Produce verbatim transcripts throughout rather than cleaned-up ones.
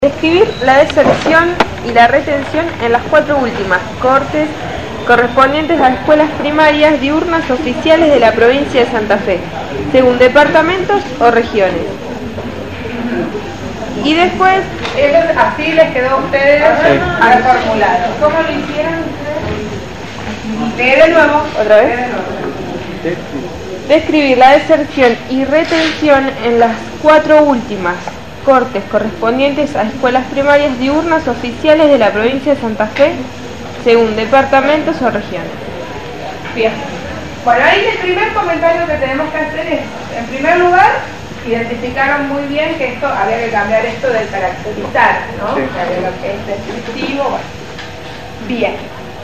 Describir la deserción y la retención en las cuatro últimas cortes correspondientes a escuelas primarias diurnas oficiales de la provincia de Santa Fe, según departamentos o regiones. Y después, entonces, así les quedó a ustedes al formulario. ¿Cómo lo hicieron ustedes? Lee de nuevo. ¿Otra vez? Lee de nuevo. Describir la deserción y retención en las cuatro últimas cortes correspondientes a escuelas primarias diurnas oficiales de la provincia de Santa Fe, según departamentos o regiones. Bien. Bueno, ahí el primer comentario que tenemos que hacer es, en primer lugar, identificaron muy bien que esto había que cambiar esto de caracterizar, ¿no? Sí. De lo que es descriptivo. Bueno. Bien.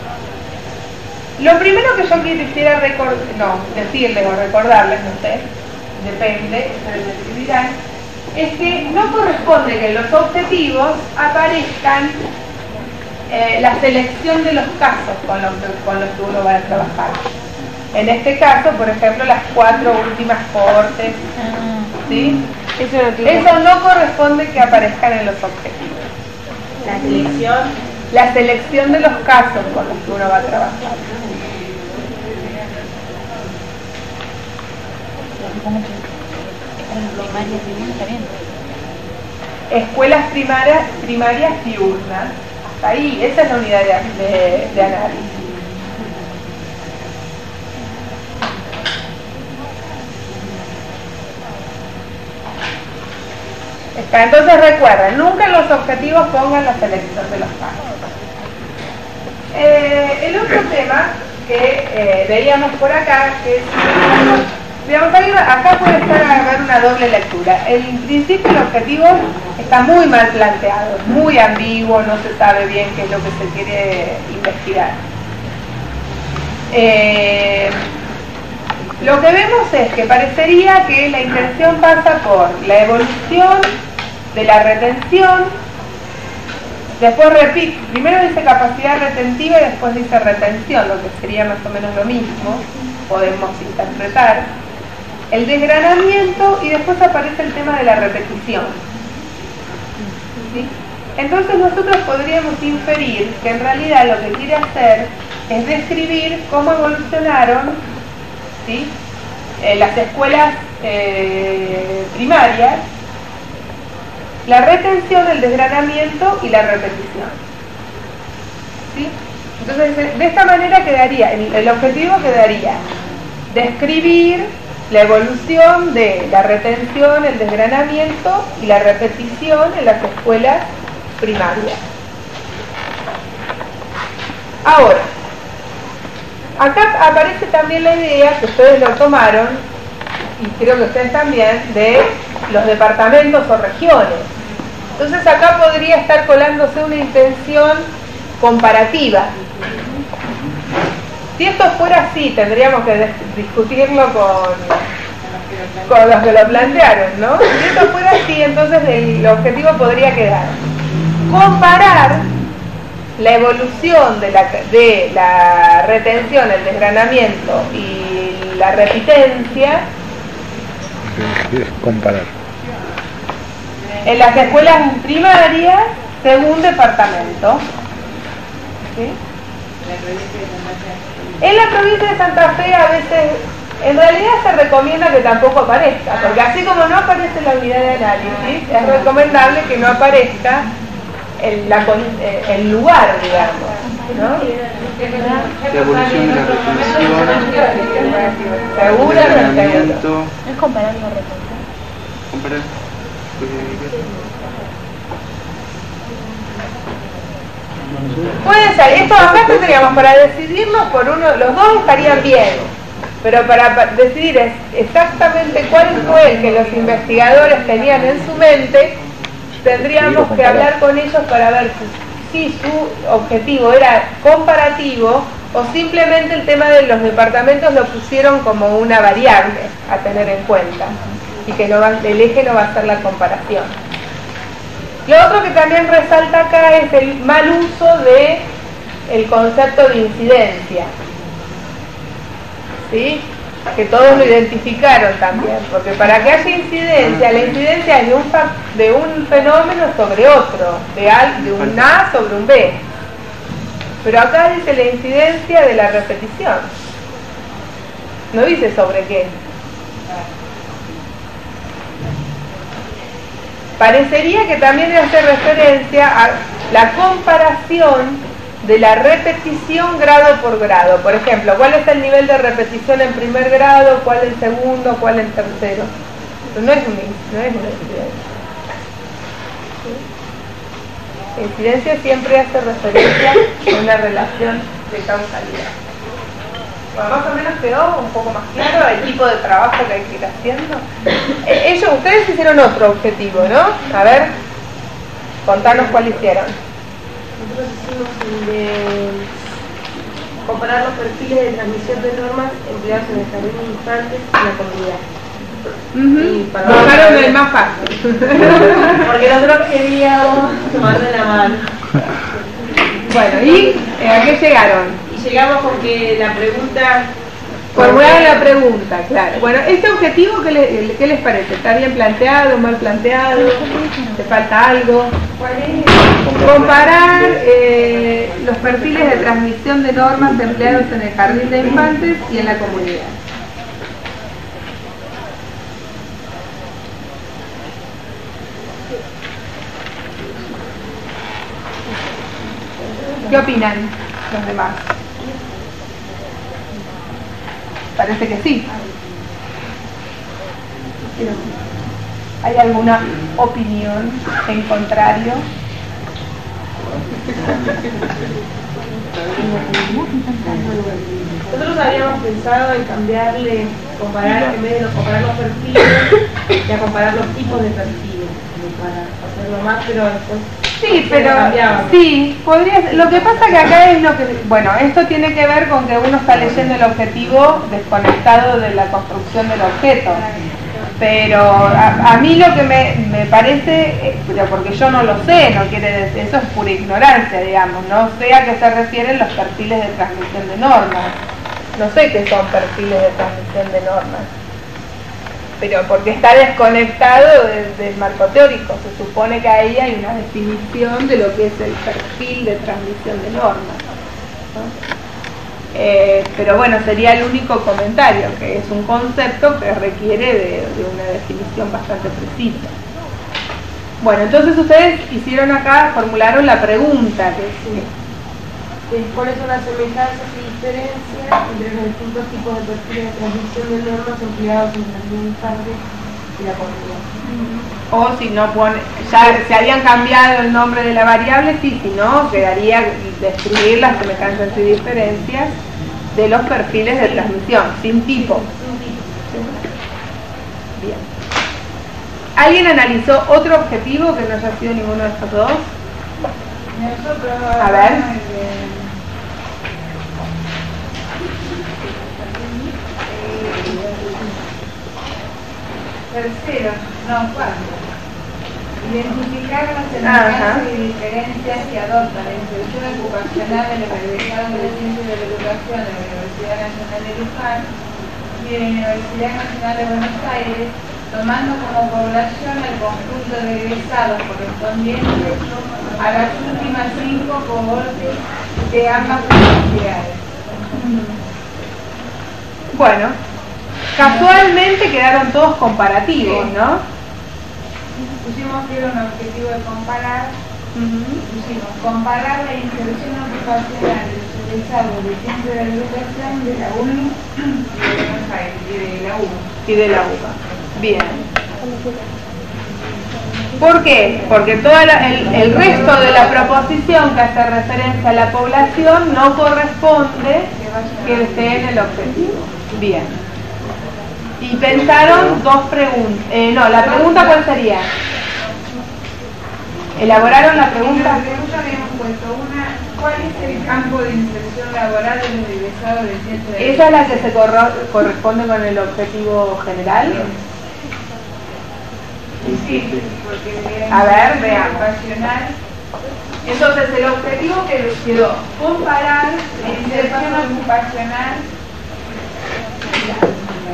Lo primero que yo quisiera recordar, no, decirles o recordarles, no sé, depende, ustedes decidirán, es que no corresponde que en los objetivos aparezcan eh, la selección de los casos con los, que, con los que uno va a trabajar. En este caso, por ejemplo, las cuatro últimas cortes, ¿sí? Eso no, tiene... Eso no corresponde que aparezcan en los objetivos. La selección. La selección de los casos con los que uno va a trabajar. Escuelas primarias, primarias diurnas. Hasta ahí, esa es la unidad de, de, de análisis. Está, entonces recuerden, nunca en los objetivos pongan la selección de los casos. Eh, el otro tema que eh, veíamos por acá, que es, digamos, acá puede estar a haber una doble lectura. El principio el objetivo está muy mal planteado, muy ambiguo, no se sabe bien qué es lo que se quiere investigar. Eh, lo que vemos es que parecería que la intención pasa por la evolución de la retención. Después repite, primero dice capacidad retentiva y después dice retención, lo que sería más o menos lo mismo, podemos interpretar. El desgranamiento y después aparece el tema de la repetición. ¿Sí? Entonces nosotros podríamos inferir que en realidad lo que quiere hacer es describir cómo evolucionaron, ¿sí? eh, las escuelas eh, primarias, la retención, el desgranamiento y la repetición. ¿Sí? Entonces, de esta manera quedaría, el, el objetivo quedaría describir la evolución de la retención, el desgranamiento y la repetición en las escuelas primarias. Ahora, acá aparece también la idea, que ustedes lo tomaron, y creo que ustedes también, de los departamentos o regiones. Entonces acá podría estar colándose una intención comparativa. Si esto fuera así, tendríamos que discutirlo con, con los que lo plantearon, ¿no? Si esto fuera así, entonces el objetivo podría quedar comparar la evolución de la, de la retención, el desgranamiento y la repitencia. Comparar. En las escuelas primarias según departamento. ¿Sí? En la provincia de Santa Fe a veces, en realidad se recomienda que tampoco aparezca, porque así como no aparece la unidad de análisis, es recomendable que no aparezca el, la, el lugar, digamos, ¿no? La evolución de la retención, seguramente. ¿Es comparar la retención? comparar. Puede ser, esto acá tendríamos para decidirnos por uno, los dos estarían bien, pero para decidir es exactamente cuál fue el que los investigadores tenían en su mente, tendríamos que hablar con ellos para ver si, si su objetivo era comparativo o simplemente el tema de los departamentos lo pusieron como una variable a tener en cuenta y que no va, el eje no va a ser la comparación. Lo otro que también resalta acá es el mal uso de el concepto de incidencia. ¿Sí? que todos lo identificaron también, porque para que haya incidencia, la incidencia es de un, de un fenómeno sobre otro, de, al, de un A sobre un B. Pero acá dice la incidencia de la repetición, no dice sobre qué. Parecería que también hace referencia a la comparación de la repetición grado por grado. Por ejemplo, ¿cuál es el nivel de repetición en primer grado? ¿Cuál en segundo? ¿Cuál en tercero? Pero no es una, no es una incidencia. La incidencia siempre hace referencia a una relación de causalidad. Bueno, más o menos quedó un poco más claro el tipo de trabajo que hay que ir haciendo. Eh, ellos, ustedes hicieron otro objetivo, ¿no? A ver, contanos cuál hicieron. Nosotros hicimos el de comparar los perfiles de transmisión de normas empleados en el jardín de infantes y la comunidad. Uh-huh. Para Bajaron el más fácil. Porque nosotros queríamos tomar de la mano. Bueno, ¿y eh, a qué llegaron? Y llegamos con que la pregunta... Formularon la pregunta, claro. Bueno, ¿este objetivo qué, le, qué les parece? ¿Está bien planteado, mal planteado? ¿Te falta algo? Comparar eh, los perfiles de transmisión de normas empleados en el jardín de infantes y en la comunidad. ¿Qué opinan los demás? Parece que sí. ¿Hay alguna opinión en contrario? Nosotros habíamos pensado en cambiarle, comparar, en vez de comparar los perfiles, y a comparar los tipos de perfiles, para hacerlo más, pero después... Sí, pero sí, podría. Lo que pasa que acá es lo que, bueno, esto tiene que ver con que uno está leyendo el objetivo desconectado de la construcción del objeto. Pero a, a mí lo que me, me parece, pero porque yo no lo sé, no quiere decir, eso es pura ignorancia, digamos, no sé a qué se refieren los perfiles de transmisión de normas. No sé qué son perfiles de transmisión de normas. Pero porque está desconectado del, del marco teórico, se supone que ahí hay una definición de lo que es el perfil de transmisión de normas, ¿no? Eh, pero bueno, sería el único comentario, que es un concepto que requiere de, de una definición bastante precisa. Bueno, entonces ustedes hicieron acá, formularon la pregunta, que es, ¿cuáles son las semejanzas y diferencias entre los distintos tipos de perfiles de transmisión de normas empleados en la infancia y la comunidad? O si no pone, ya se habían cambiado el nombre de la variable, sí, si no, quedaría describir las semejanzas y diferencias de los perfiles de transmisión, sin tipo. Bien. ¿Alguien analizó otro objetivo que no haya sido ninguno de estos dos? A ver. Tercero, no, cuarto. Identificar las semejanzas y diferencias que adopta la instrucción ocupacional de los egresados de Ciencias de la Educación de la Universidad Nacional de Luján y de la Universidad Nacional de Buenos Aires, tomando como población el conjunto de egresados correspondientes a las últimas cinco cohortes de ambas universidades. Bueno, casualmente quedaron todos comparativos, ¿no? Pusimos que era un objetivo de comparar, Uh-huh. pusimos comparar la inserción ocupacional de los egresados de Ciencias de la Educación de la U N U y de Buenos Aires y de la U B A. Y de la U B A. Bien. ¿Por qué? Porque todo el, el resto de la proposición que hace referencia a la población no corresponde que esté en el objetivo. Bien. Y pensaron dos preguntas. Eh, no, la pregunta ¿cuál sería? ¿Elaboraron la pregunta? En la pregunta habíamos puesto una, ¿cuál es el campo de inserción laboral de los egresados de Ciencias de la Educación? ¿Esa es la que se corro- corresponde con el objetivo general? Sí, porque A ver, veamos. ocupacional. Entonces el objetivo que quedó comparar La inserción ocupacional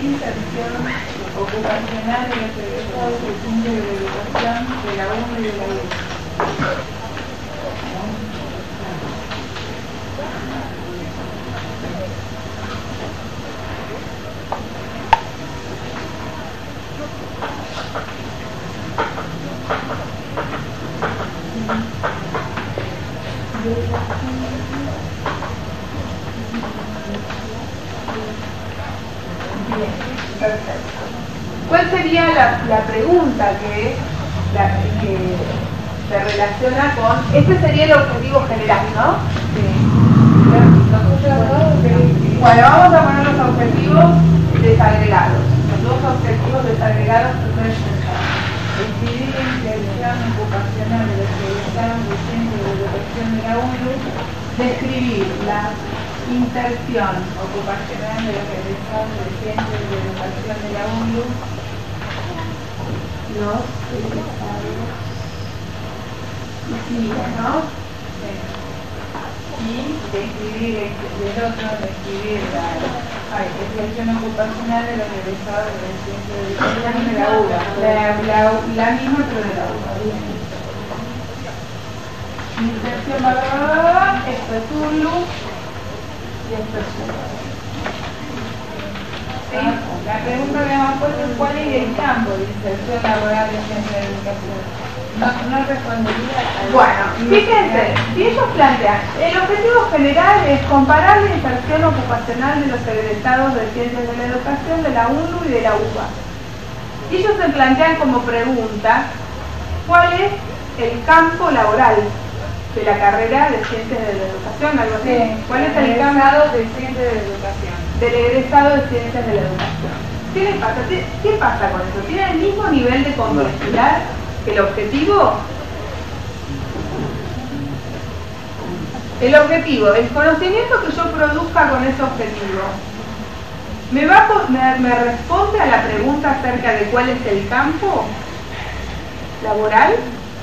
inserción ocupacional de los egresados del Centro de Educación de la U N y de la U B. Perfecto. ¿Cuál sería la, la pregunta que, la, que se relaciona con... Este sería el objetivo general, ¿no? Sí. Bueno, vamos a poner los objetivos desagregados. Los dos objetivos desagregados que ustedes pensaron. Decidir la inserción ocupacional de los egresados del Centro de Educación de la U N U. Describir la inserción ocupacional de los egresados del Centro de Educación de la U N U. los egresados y sigue, ¿no? Y describir el otro, describir la ay, inserción ocupacional de los egresados del Centro de Educación de la U B A. La, la, la misma pero de la U B A. Bien. Inserción, bla, bla, bla, bla, esto es un loop y esto es un loop. ¿Sí? La pregunta que hemos puesto es cuál es el campo de inserción laboral del Centro de Educación. No, no respondería a... Bueno, fíjense, si ellos plantean, el objetivo general es comparar la inserción ocupacional de los egresados de Ciencias de la Educación de la U N U y de la U B A. Y ellos se plantean como pregunta, ¿cuál es el campo laboral de la carrera de Ciencias de la Educación? Algo así. Sí, ¿Cuál es el campo de Ciencias de la Educación? del egresado de Ciencias de la Educación? ¿Qué les pasa? ¿Qué, qué pasa con eso? ¿Tiene el mismo nivel de complejidad que el objetivo? El objetivo, el conocimiento que yo produzca con ese objetivo, ¿me, va a, me, me responde a la pregunta acerca de cuál es el campo laboral?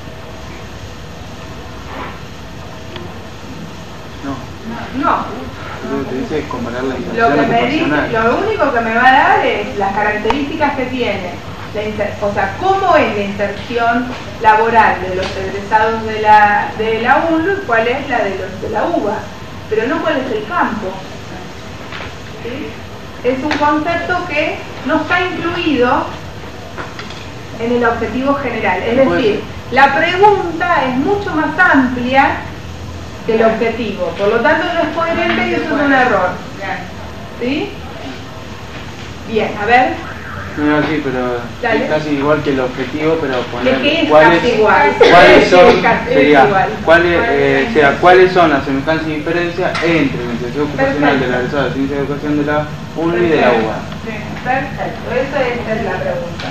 No. No. Lo que te dice es comparar la Lo, inserción que me dice, ocupacional. lo único que me va a dar es las características que tiene, la inser, o sea, cómo es la inserción laboral de los egresados de la, de la U N L U y cuál es la de los de la U B A, pero no cuál es el campo. ¿Sí? Es un concepto que no está incluido en el objetivo general, es decir, la pregunta es mucho más amplia que el objetivo, por lo tanto no es coherente y eso es un error. ¿Sí? Bien, a ver. No, sí, pero Dale. es casi igual que el objetivo, pero poner Es que es cuáles, casi igual. cuáles Es son, casi- es sería, igual. cuáles, eh, o sea, cuáles son las semejanzas y diferencias entre la inserción ocupacional de la egresada de Ciencia de Educación de la U N U y de la U B A. Sí, perfecto, eso es la pregunta.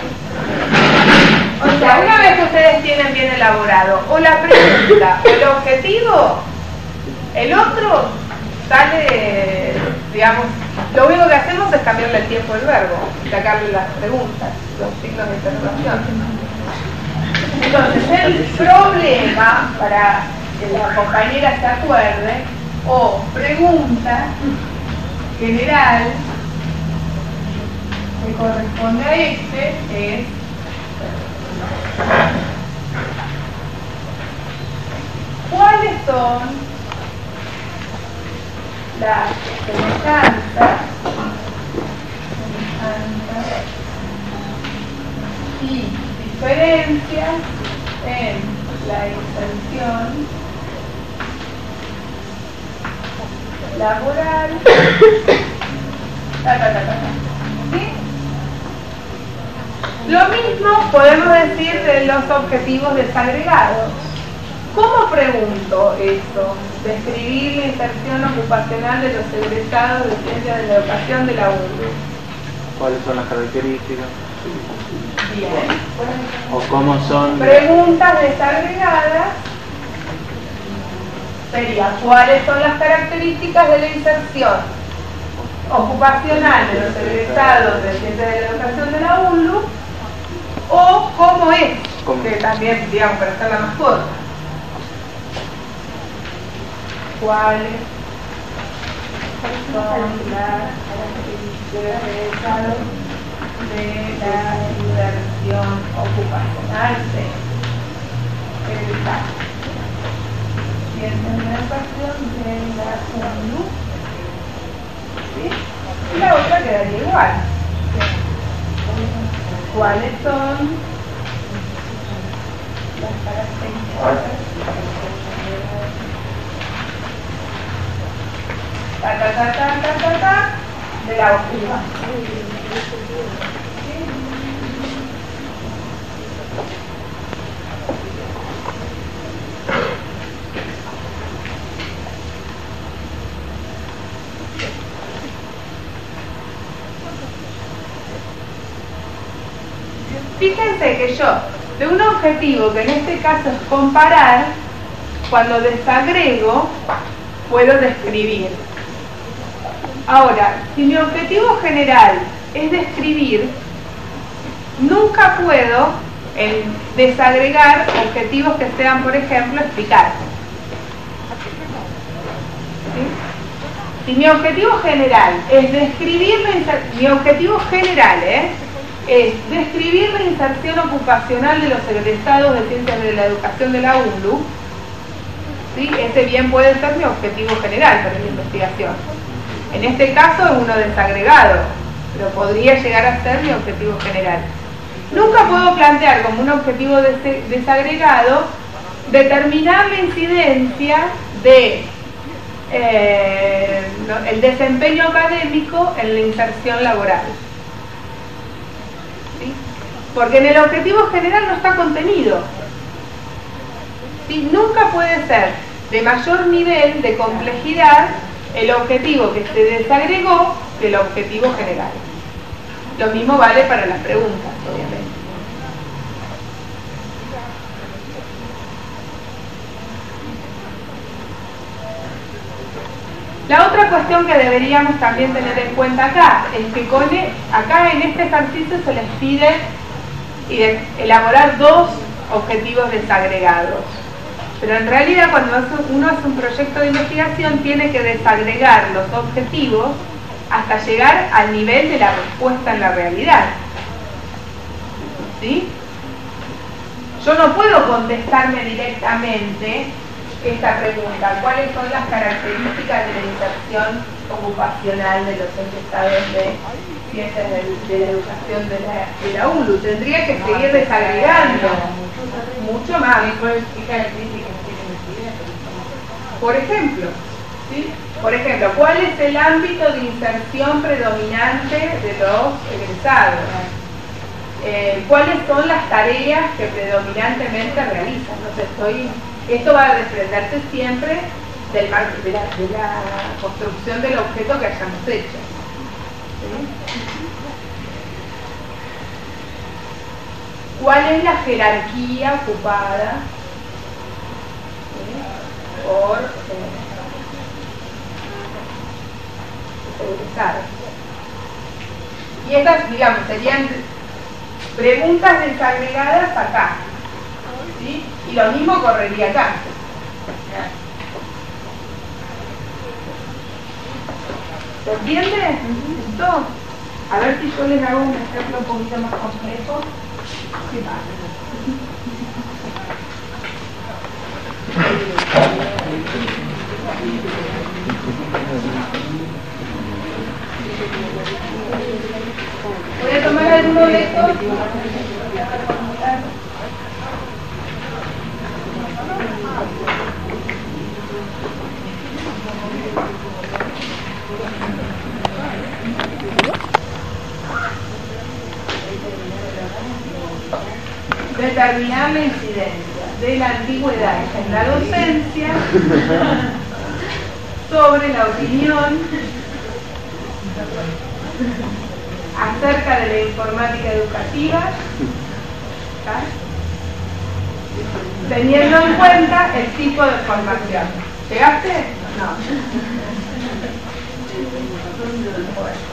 O sea, una vez que ustedes tienen bien elaborado o la pregunta o el objetivo, el otro sale, digamos, lo único que hacemos es cambiarle el tiempo del verbo, sacarle las preguntas, los signos de interrogación. Entonces, el problema, para que la compañera se acuerde, o pregunta general que corresponde a este es ¿cuáles son las semejanzas y diferencias en la inserción laboral? Ta, ta, ta, ta, ta. ¿Sí? Lo mismo podemos decir de los objetivos desagregados. ¿Cómo pregunto esto? Describir la inserción ocupacional de los egresados de Ciencias de la Educación de la U N L U. ¿Cuáles son las características? Bien. ¿O cómo son? Preguntas desagregadas sería ¿cuáles son las características de la inserción ocupacional de los egresados de Ciencias de la Educación de la U N L U? O ¿cómo es? ¿Cómo? Que también, digamos, para hacerla más corta. ¿Cuáles son las características egresados de la inserción ocupacional de egresados. Ciencias de la educación de la U N U. ¿Sí? Y la otra quedaría igual. ¿Cuáles son las características? Ta, ta, ta, ta, ta, ta, ta, de la ocupación. Fíjense que yo, de un objetivo que en este caso es comparar, cuando desagrego, puedo describir. Ahora, si mi objetivo general es describir, nunca puedo en desagregar objetivos que sean, por ejemplo, explicar. ¿Sí? Si mi objetivo general es describir la inserción, mi objetivo general, ¿eh? es describir la inserción ocupacional de los egresados de Ciencias de la Educación de la U N L U, ¿sí? Ese bien puede ser mi objetivo general para la investigación. En este caso es uno desagregado, pero podría llegar a ser mi objetivo general. Nunca puedo plantear como un objetivo des desagregado determinar la incidencia de eh, el desempeño académico en la inserción laboral. ¿Sí? Porque en el objetivo general no está contenido. ¿Sí? Nunca puede ser de mayor nivel de complejidad el objetivo que se desagregó del objetivo general. Lo mismo vale para las preguntas, obviamente. La otra cuestión que deberíamos también tener en cuenta acá es que con e, acá en este ejercicio se les pide elaborar dos objetivos desagregados. Pero en realidad cuando uno hace un proyecto de investigación tiene que desagregar los objetivos hasta llegar al nivel de la respuesta en la realidad. ¿Sí? Yo no puedo contestarme directamente esta pregunta: ¿cuáles son las características de la inserción ocupacional de los egresados de Ciencias de, de la Educación de la, de la U N L U? Tendría que seguir desagregando mucho más. Por ejemplo, ¿sí? Por ejemplo, ¿cuál es el ámbito de inserción predominante de los egresados? Eh, ¿Cuáles son las tareas que predominantemente realizan? No sé, estoy, esto va a desprenderse siempre del mar, de, la, de la construcción del objeto que hayamos hecho. ¿Sí? ¿Cuál es la jerarquía ocupada por eh, egresados? Y estas, digamos, serían preguntas desagregadas acá, ¿sí? Y lo mismo correría acá. ¿Se entiende esto? A ver si yo les hago un ejemplo un poquito más complejo. ¿Qué pasa? Voy a tomar alguno de estos. Determinar la incidencia de la antigüedad en la docencia sobre la opinión acerca de la informática educativa, ¿sí? Teniendo en cuenta el tipo de formación. ¿Llegaste? No. Bueno.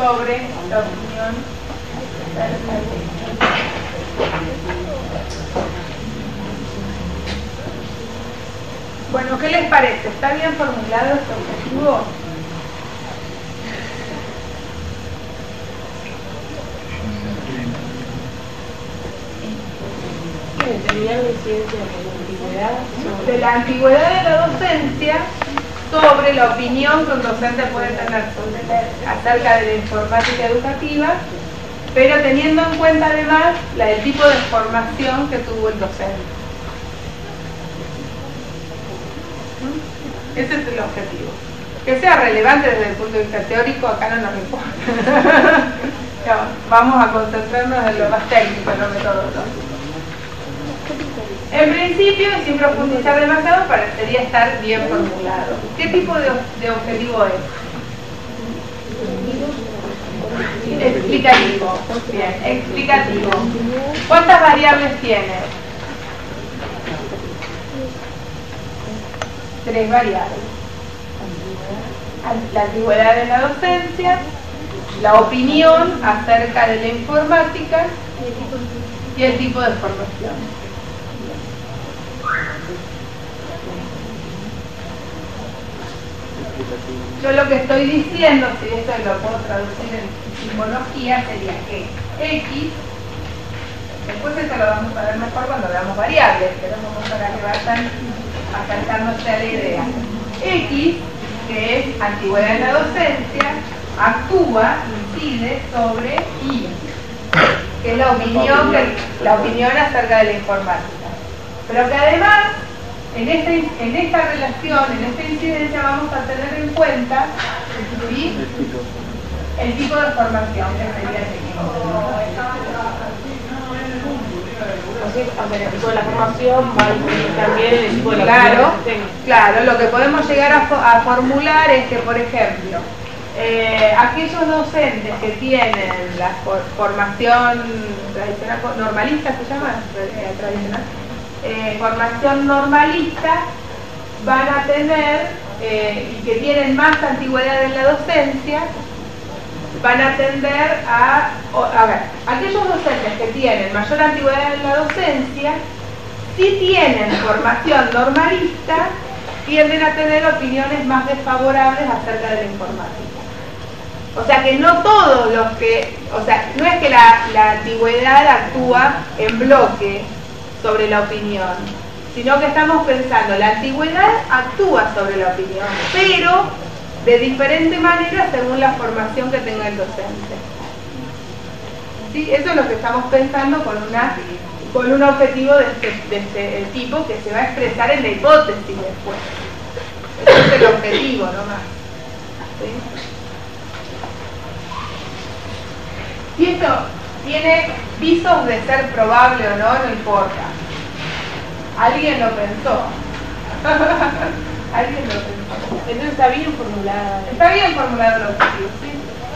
sobre la opinión. Bueno, ¿qué les parece? ¿Está bien formulado este objetivo? Determinar la incidencia de la antigüedad sobre... de la antigüedad de la docencia sobre la opinión que un docente puede tener sobre la- acerca de la informática educativa, pero teniendo en cuenta además la, el tipo de formación que tuvo el docente. ¿Mm? Ese es el objetivo. Que sea relevante desde el punto de vista teórico, acá no nos importa. No, vamos a concentrarnos en lo más técnico, en lo metodológico. En principio, y sin profundizar demasiado, parecería estar bien formulado. ¿Qué tipo de, de objetivo es? Explicativo. Bien, explicativo. ¿Cuántas variables tiene? Tres variables. La antigüedad de la docencia, la opinión acerca de la informática y el tipo de formación. Yo lo que estoy diciendo, si esto lo puedo traducir en simbología, sería que X, después esto lo vamos a ver mejor cuando veamos variables, pero como para que vayan acercándose a la idea. X, que es antigüedad en la docencia, actúa, incide sobre Y, que es la opinión, que, la opinión acerca de la informática. Pero que además, en esta, en esta relación, en esta incidencia, vamos a tener en cuenta, ¿sí?, el tipo de formación, que sería el tipo. Aunque el tipo de la formación va a influir también en el tipo de la Claro, opinión. claro, lo que podemos llegar a, fo- a formular es que, por ejemplo, eh, aquellos docentes que tienen la for- formación tradicional, normalista se llama, eh, tradicional, eh, formación normalista, van a tener, eh, y que tienen más antigüedad en la docencia, van a tender a, o- a ver, aquellos docentes que tienen mayor antigüedad en la docencia, si tienen formación normalista, tienden a tener opiniones más desfavorables acerca de la informática. O sea que no todos los que, o sea, no es que la, la antigüedad actúa en bloque sobre la opinión, sino que estamos pensando, la antigüedad actúa sobre la opinión, pero de diferente manera según la formación que tenga el docente. ¿Sí? Eso es lo que estamos pensando con, una, con un objetivo de este, de este tipo que se va a expresar en la hipótesis después. Ese es el objetivo nomás. ¿Sí? Si esto tiene visos de ser probable o no, no importa. Alguien lo pensó. Alguien lo pensó. Entonces está bien formulada. Está bien formulado el objetivo, ¿sí?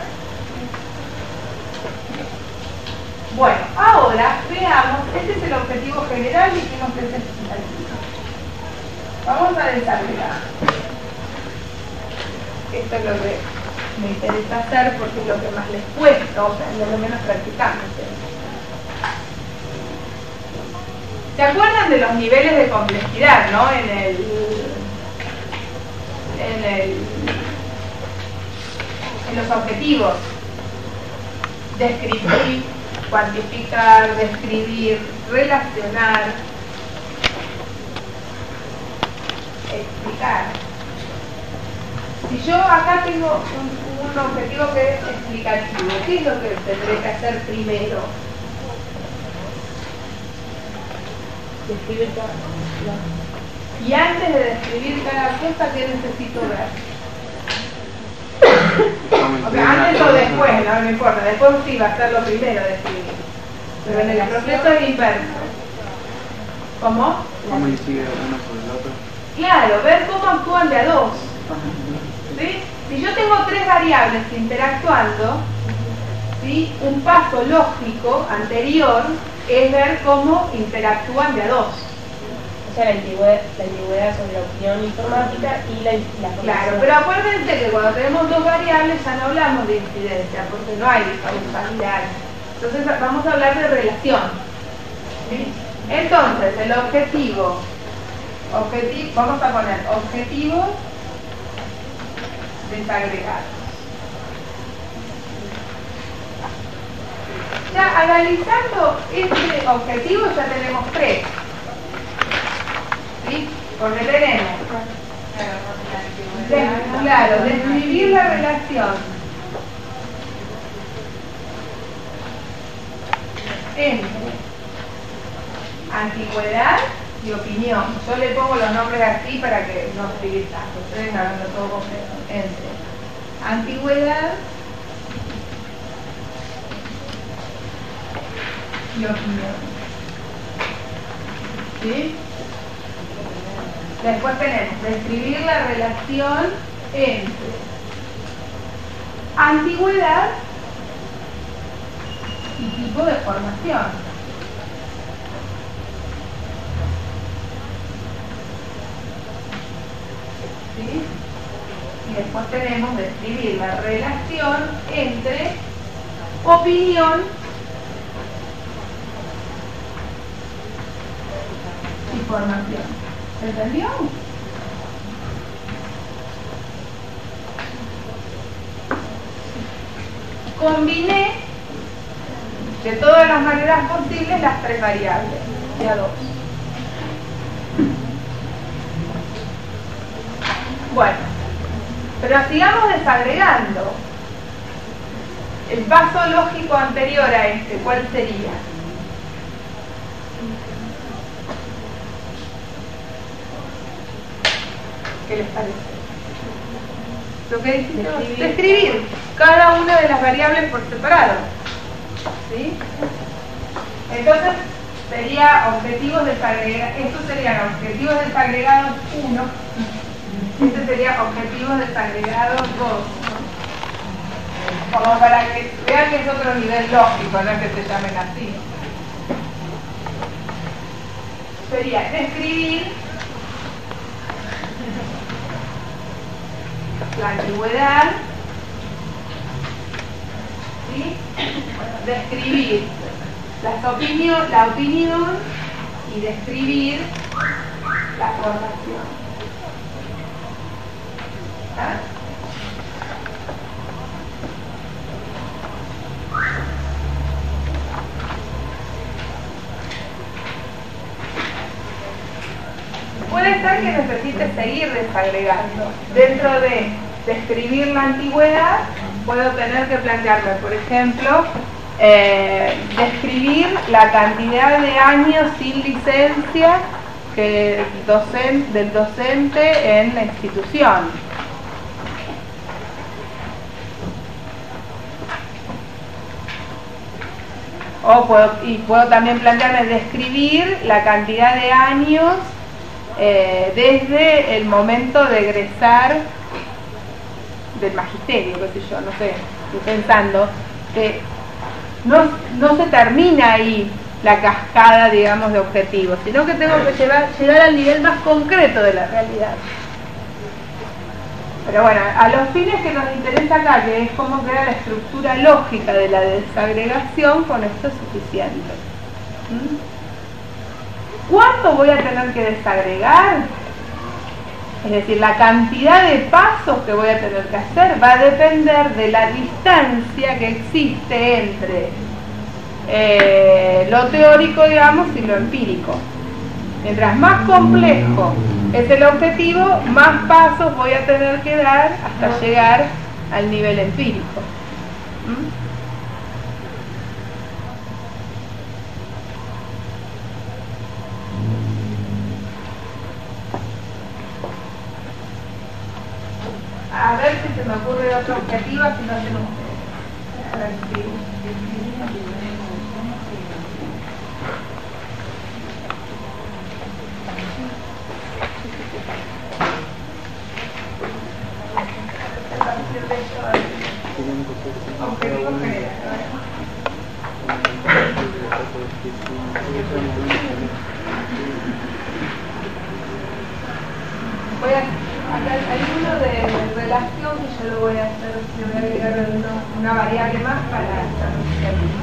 Bueno, ahora veamos, este es el objetivo general y dijimos que es explicativo. Vamos a desarrollar. Esto es lo que me interesa hacer porque es lo que más les cuesta, o sea, es lo menos practicamos. ¿Se acuerdan de los niveles de complejidad, no? En el, en el, en los objetivos. Describir, cuantificar, describir, relacionar, explicar. Si yo acá tengo un, un objetivo que es explicativo, ¿qué es lo que tendré que hacer primero? Describir cada cosa. Y antes de describir cada cosa, ¿qué necesito ver? O sea, antes o después, no, no importa. Después sí va a ser lo primero describir. Pero en el proceso es inverso. ¿Cómo? ¿Cómo incide uno sobre el otro? Claro, ver cómo actúan de a dos. ¿Sí? Si yo tengo tres variables interactuando, ¿sí?, un paso lógico anterior es ver cómo interactúan de a dos. O sea, la antigüedad, la antigüedad sobre la opinión informática y la, la Claro, formación. pero acuérdense que cuando tenemos dos variables ya no hablamos de incidencia, porque no hay causalidad. Entonces vamos a hablar de relación. ¿Sí? Entonces, el objetivo, objetivo, vamos a poner objetivos desagregados. Ya analizando este objetivo ya tenemos tres. ¿Sí? Porque tenemos, de, claro, describir la relación entre antigüedad y opinión. Yo le pongo los nombres así para que no escribir tanto, ustedes hablando todo completo. Entre antigüedad y opinión. ¿Sí? Después tenemos describir la relación entre antigüedad y tipo de formación. ¿Sí? Y después tenemos describir la relación entre opinión y formación. ¿Se entendió? Combiné de todas las maneras posibles las tres variables, de a dos. Bueno, pero sigamos desagregando. El paso lógico anterior a este, ¿cuál sería? ¿Qué les parece? Lo que dijiste, describir. describir cada una de las variables por separado. ¿Sí? Entonces sería objetivos desagregados. Estos serían objetivos desagregados uno. Este sería objetivos desagregados dos. Como para que vean que es otro nivel lógico, no es que se llamen así. Sería describir la antigüedad, ¿sí? Describir las opinión, la opinión y describir la formación. ¿Ah? Puede ser que necesite seguir desagregando. Dentro de describir la antigüedad, puedo tener que plantearme, por ejemplo, eh, describir la cantidad de años sin licencia que docente, del docente en la institución. O puedo, y puedo también plantearme describir la cantidad de años eh, desde el momento de egresar del magisterio, qué sé yo, no sé, estoy pensando que no, no se termina ahí la cascada, digamos, de objetivos, sino que tengo que llevar, llegar al nivel más concreto de la realidad. Pero bueno, a los fines que nos interesa acá, que es cómo queda la estructura lógica de la desagregación, con esto es suficiente. ¿Mm? ¿Cuánto voy a tener que desagregar? Es decir, la cantidad de pasos que voy a tener que hacer va a depender de la distancia que existe entre eh, lo teórico, digamos, y lo empírico. Mientras más complejo es el objetivo, más pasos voy a tener que dar hasta llegar al nivel empírico. ¿Mm? A ver si se me ocurre otro objetivo, si no tenemos que... A ver si... Objetivo general. yo lo voy a hacer, yo voy a agregar una, una variable más para esta.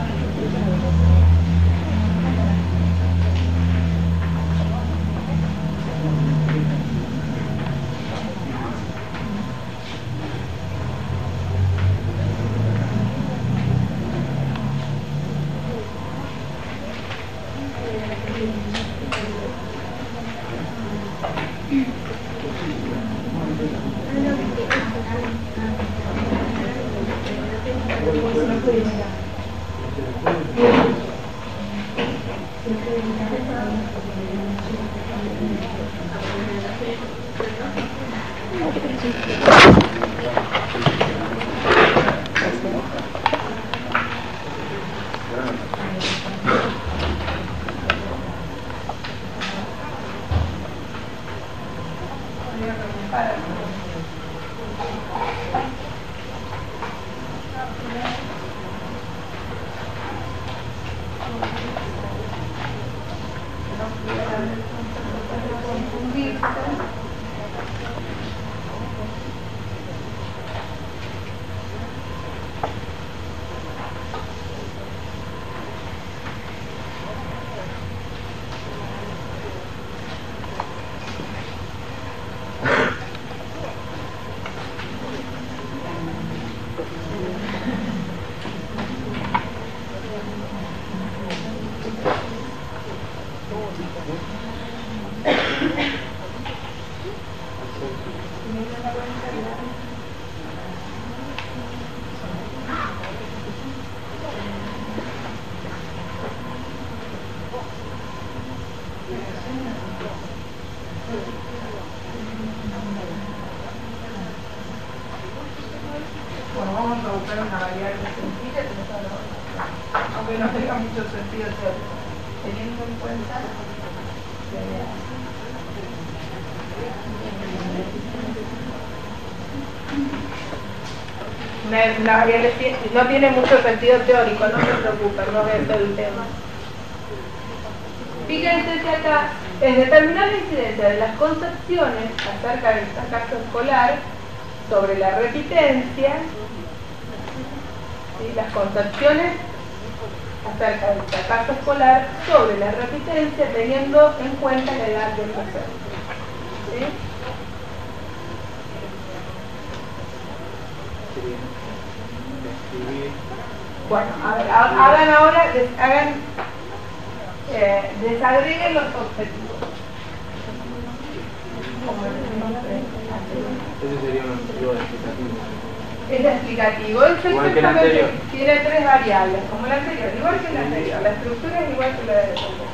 Bueno, vamos a buscar una variable sencilla, aunque no tenga mucho sentido teórico, teniendo en cuenta que una, una variable no tiene mucho sentido teórico, no se preocupen, no es todo el tema. Fíjense que acá, en determinar la incidencia de las concepciones acerca del fracaso escolar sobre la repitencia, ¿sí? Las concepciones acerca del fracaso escolar sobre la repitencia teniendo en cuenta la edad del docente. ¿Sí? Bueno, a ver, hagan ahora, hagan, eh, desagreguen los objetivos. Ese sería un objetivo explicativo. Es explicativo. El Igual que el anterior. Tiene tres variables, como el anterior, igual que el anterior. La estructura es igual que la de la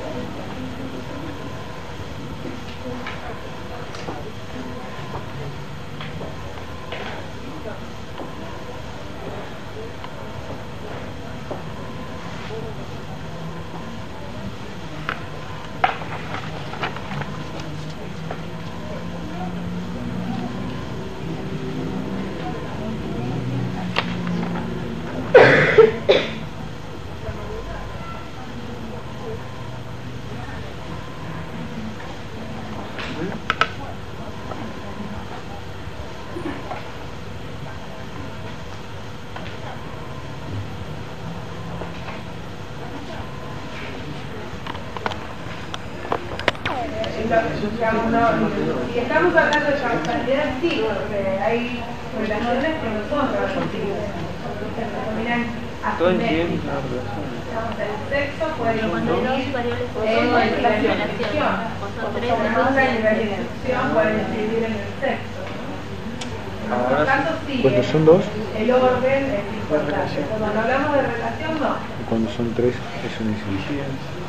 digamos, no, si estamos hablando de causalidad, sí, porque hay relaciones que no son reversibles, que se denominan asimétricas. El sexo puede influir en la relación, como una nivel de instrucción puede incidir en el sexo. En los casos sí, cuando son dos, el orden es importante. Cuando hablamos de relación, no. y cuando son tres, es una incidencia.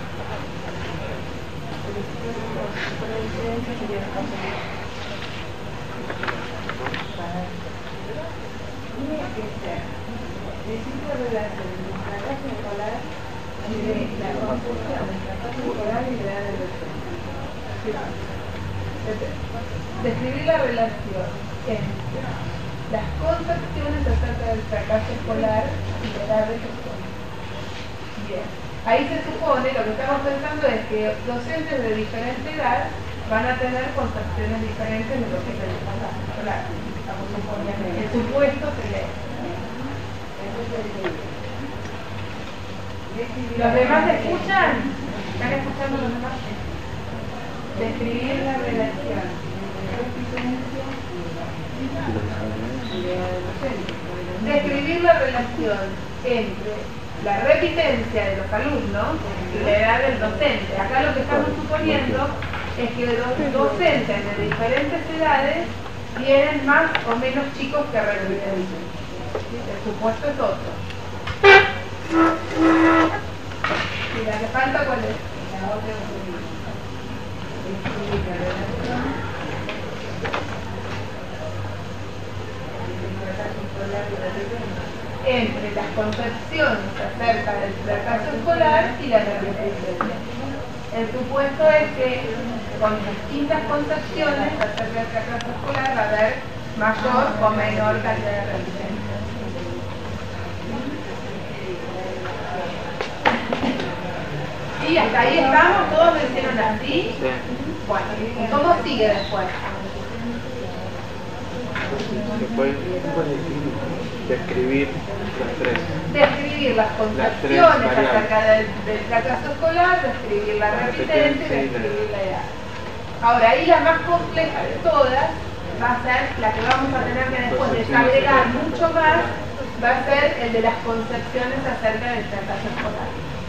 Describir la relación entre las concepciones acerca del fracaso escolar y la edad de los jóvenes. Bien, ahí se supone, lo que estamos pensando es que docentes de diferente edad van a tener concepciones diferentes de lo que es el fracaso escolar. ¿Estamos El supuesto sería eso. ¿Los demás escuchan? ¿Están escuchando los demás? Describir la relación. Describir la relación entre la repitencia de los alumnos y la edad del docente. Acá lo que estamos suponiendo es que los docentes de diferentes edades tienen más o menos chicos que repiten. El supuesto es otro. ¿Y la que falta cuál es? La otra. Entre las concepciones acerca del fracaso escolar y la repitencia. El supuesto es que con distintas concepciones acerca del fracaso escolar va a haber mayor o menor cantidad de repitencia. ¿Sí? ¿Hasta ahí estamos? ¿Todos lo hicieron así? Sí. Bueno, ¿y cómo sigue después? Después describir las tres. Describir las concepciones acerca del, del fracaso escolar, describir la repitencia y describir la edad. Ahora, ahí la más compleja de todas va a ser la que vamos a tener que después desagregar mucho más, va a ser el de las concepciones acerca del fracaso escolar.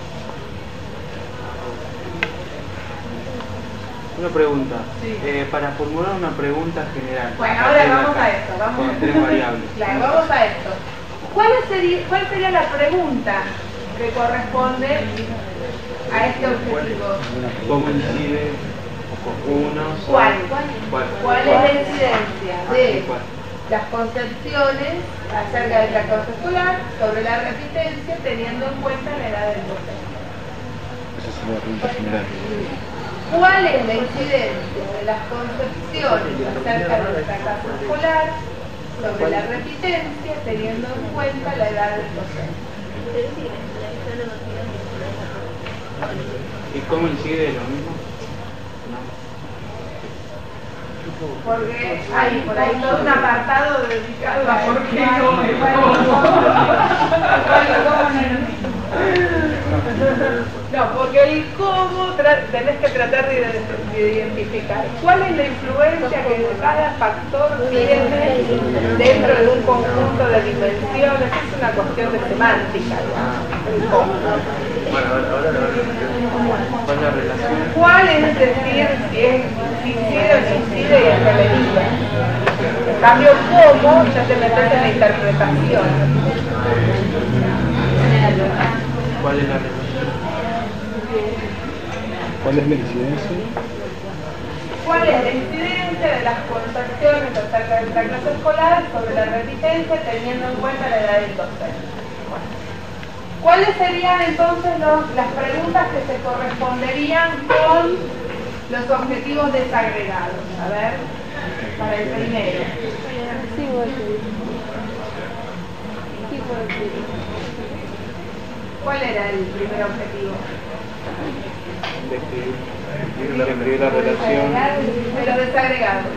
Una pregunta, Sí. eh, para formular una pregunta general. Bueno, a ahora partir de vamos acá, a esto, vamos con tres variables. Claro, vamos a esto. ¿Cuál sería, ¿Cuál sería la pregunta que corresponde a este objetivo? ¿Cómo incide uno? ¿Cuál? ¿Cuál? ¿Cuál es la incidencia de ¿Cuál? las concepciones acerca del fracaso escolar sobre la repitencia teniendo en cuenta la edad del docente? Esa es una pregunta general. ¿Cuál es la incidencia de las concepciones acerca del fracaso escolar sobre la repitencia teniendo en cuenta la edad del docente? ¿Y cómo incide lo mismo? Porque hay por ahí todo un apartado dedicado a por qué no. No, porque el cómo tenés que tratar de, de identificar cuál es la influencia que cada factor tiene dentro de un conjunto de dimensiones. Es una cuestión de semántica, ¿no? El cómo. Bueno, ahora, ahora, ahora. ¿Cuál es la relación? ¿Cuál es decir si es si incide o no incide y es reverida? En cambio, cómo ya te metes en la interpretación. ¿Cuál es la relación? ¿Cuál es la incidencia? ¿Cuál es la incidencia de las concepciones acerca del fracaso escolar sobre la repitencia teniendo en cuenta la edad del docente? ¿Cuáles serían entonces los, las preguntas que se corresponderían con los objetivos desagregados? A ver, para el primero. ¿Cuál era el primer objetivo? Describir, describir la relación. De los desagregados.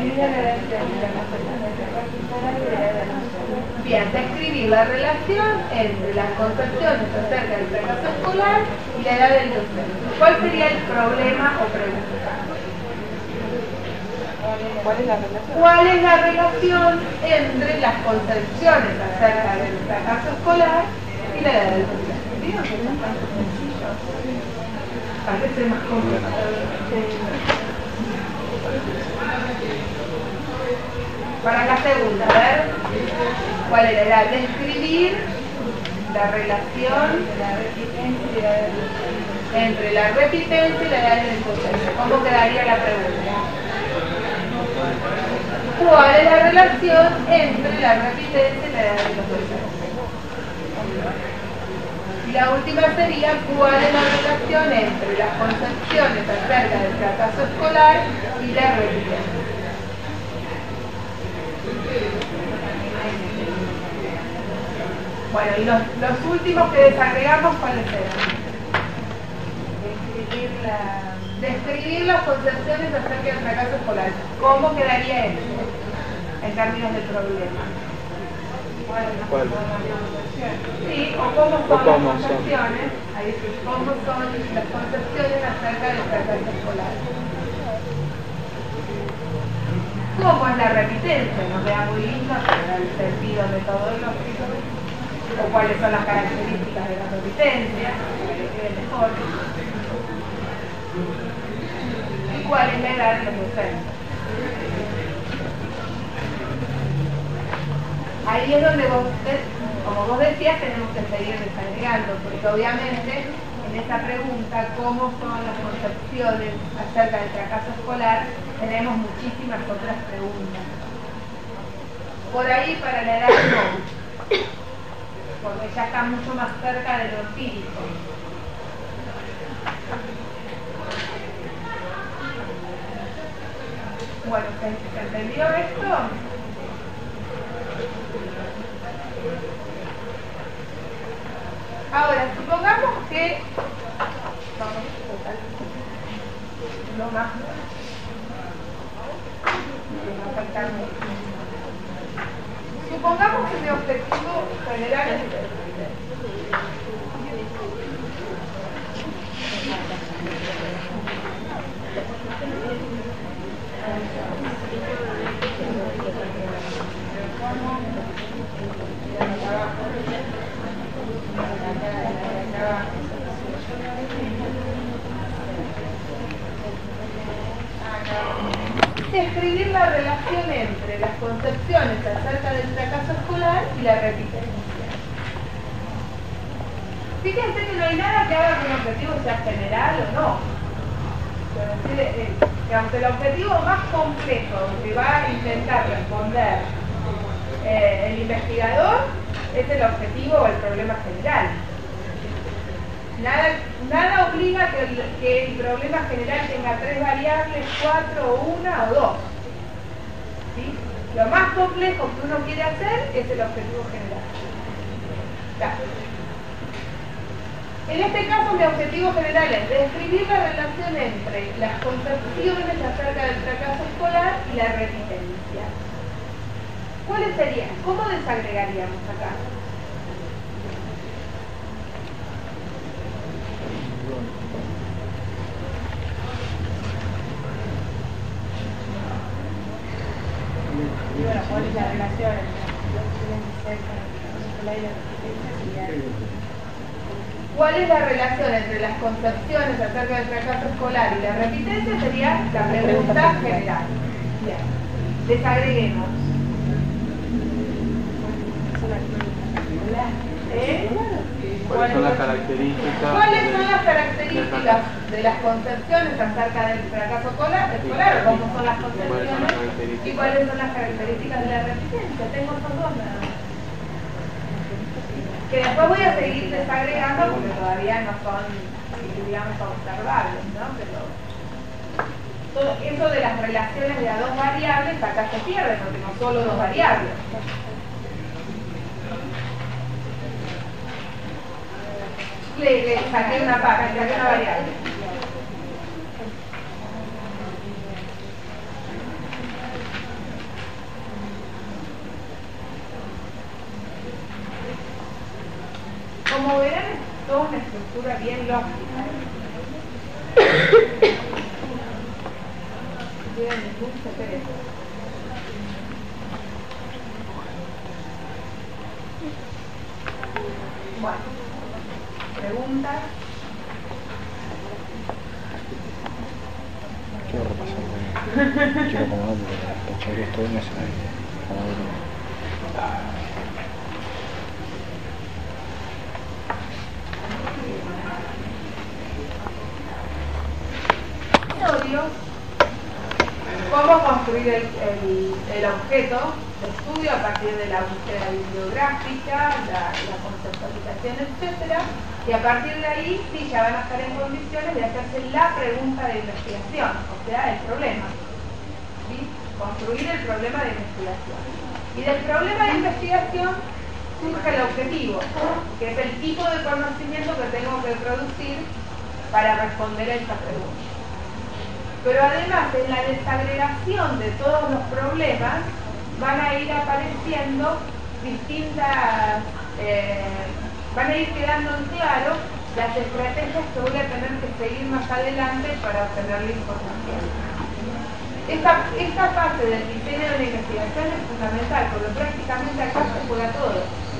Bien, describir la relación entre las concepciones acerca del fracaso escolar y la edad del docente. ¿Cuál sería el problema o pregunta? ¿Cuál es la relación? ¿Cuál es la relación entre las concepciones acerca del fracaso escolar y la edad del docente? ¿Vieron que es bastante sencillo? Parece más complicado. Para la segunda, a ver, ¿cuál era? Era describir la relación entre la repitencia y la edad del docente. ¿Cómo quedaría la pregunta? ¿Cuál es la relación entre la repitencia y la edad del docente? Y la última sería, ¿cuál es la relación entre las concepciones acerca del fracaso escolar y la repitencia? Bueno, y los, los últimos que desagregamos, ¿cuáles eran? Describir, la... Describir las concepciones acerca del fracaso escolar. ¿Cómo quedaría eso? en términos de problema. ¿Cuál? Sí, o cómo son O cómo las son. concepciones, ahí dice, cómo son las concepciones acerca del fracaso escolar. ¿Cómo es la repitencia? No queda muy lindo, pero el sentido metodológico. O cuáles son las características de la repitencia, para que quede mejor. Y cuál es la edad de los docentes. Ahí es donde vos, como vos decías, tenemos que seguir desagregando, porque obviamente en esta pregunta, ¿cómo son las concepciones acerca del fracaso escolar? Tenemos muchísimas otras preguntas. Por ahí para la edad no, porque ya está mucho más cerca de lo empírico. Bueno, ¿se, se entendió esto? Ahora, supongamos que vamos total lo más no faltar mucho. Supongamos que mi objetivo general es describir la relación entre las concepciones acerca del fracaso escolar y la repitencia. Fíjense que no hay nada que haga que un objetivo sea general o no. Es decir, que aunque el objetivo más complejo que va a intentar responder eh, el investigador es el objetivo o el problema general. Nada, nada obliga que el, que el problema general tenga tres variables, cuatro, o una o dos. ¿Sí? Lo más complejo que uno quiere hacer es el objetivo general. Ya. En este caso mi objetivo general es describir la relación entre las concepciones acerca del fracaso escolar y la repitencia. ¿Cuáles serían? ¿Cómo desagregaríamos acá? Y bueno, ¿cuál es la relación entre las ¿Cuál es la relación entre las concepciones acerca del fracaso escolar y la repitencia? Sería la pregunta general. Bien. Desagreguemos. ¿Eh? ¿Cuáles son las características? ¿Cuáles son las características de las concepciones acerca del fracaso escolar? escolar ¿Cómo son las concepciones? ¿Y cuáles son las características de la repitencia? Tengo esos dos nada más. Que después voy a seguir desagregando porque todavía no son, digamos, observables, ¿no? Pero todo eso de las relaciones de a dos variables acá se pierde porque no solo dos variables. Le, le saqué una paca, le saqué una variable. Como verán, es toda una estructura bien lógica. No tiene ningún secreto. Bueno, preguntas. Quiero repasar, quiero acomodar porque cachar esto no se me cómo construir el, el, el objeto de estudio a partir de la búsqueda bibliográfica, la, la conceptualización, etcétera, y a partir de ahí sí ya van a estar en condiciones de hacerse la pregunta de investigación, o sea, el problema. ¿Sí? Construir el problema de investigación. Y del problema de investigación surge el objetivo, que es el tipo de conocimiento que tengo que producir para responder a esta pregunta. Pero además en la desagregación de todos los problemas van a ir apareciendo distintas, eh, van a ir quedando en claro las estrategias que voy a tener que seguir más adelante para obtener la información. Esta, esta fase del diseño de la investigación es fundamental, porque prácticamente acá se juega todo.